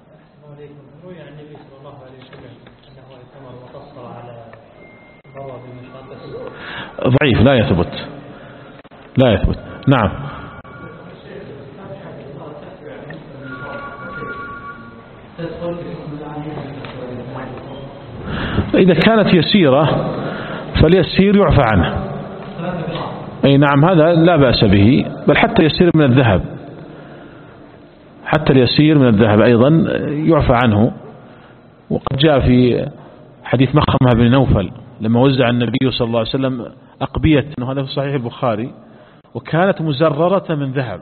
ضعيف لا يثبت لا يثبت. نعم. إذا كانت يسيرة فاليسير يعفى عنه. أي نعم هذا لا بأس به، بل حتى يسير من الذهب، حتى اليسير من الذهب أيضا يعفى عنه. وقد جاء في حديث مخرمة بن نوفل لما وزع النبي صلى الله عليه وسلم أقبية، أنه هذا في صحيح البخاري، وكانت مزررة من ذهب،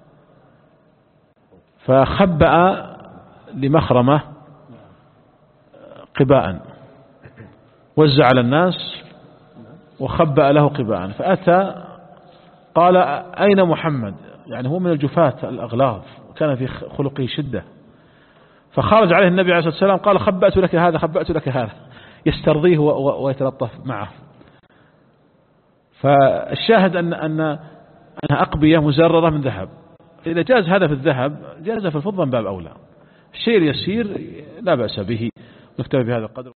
فخبأ لمخرمة قباء وزع على الناس وخبأ له قباء، فأتى قال أين محمد؟ يعني هو من الجفاة الأغلاظ وكان في خلقه شدة، فخرج عليه النبي عليه الصلاة والسلام قال خبأت لك هذا خبأت لك هذا، يسترضيه ويتلطف معه. فالشاهد أن أن أنها أقبية مزررة من ذهب، إذا جاز هذا في الذهب جاز في الفضة من باب أولى. الشيء اليسير لا بأس به. نكتفي بهذا القدر.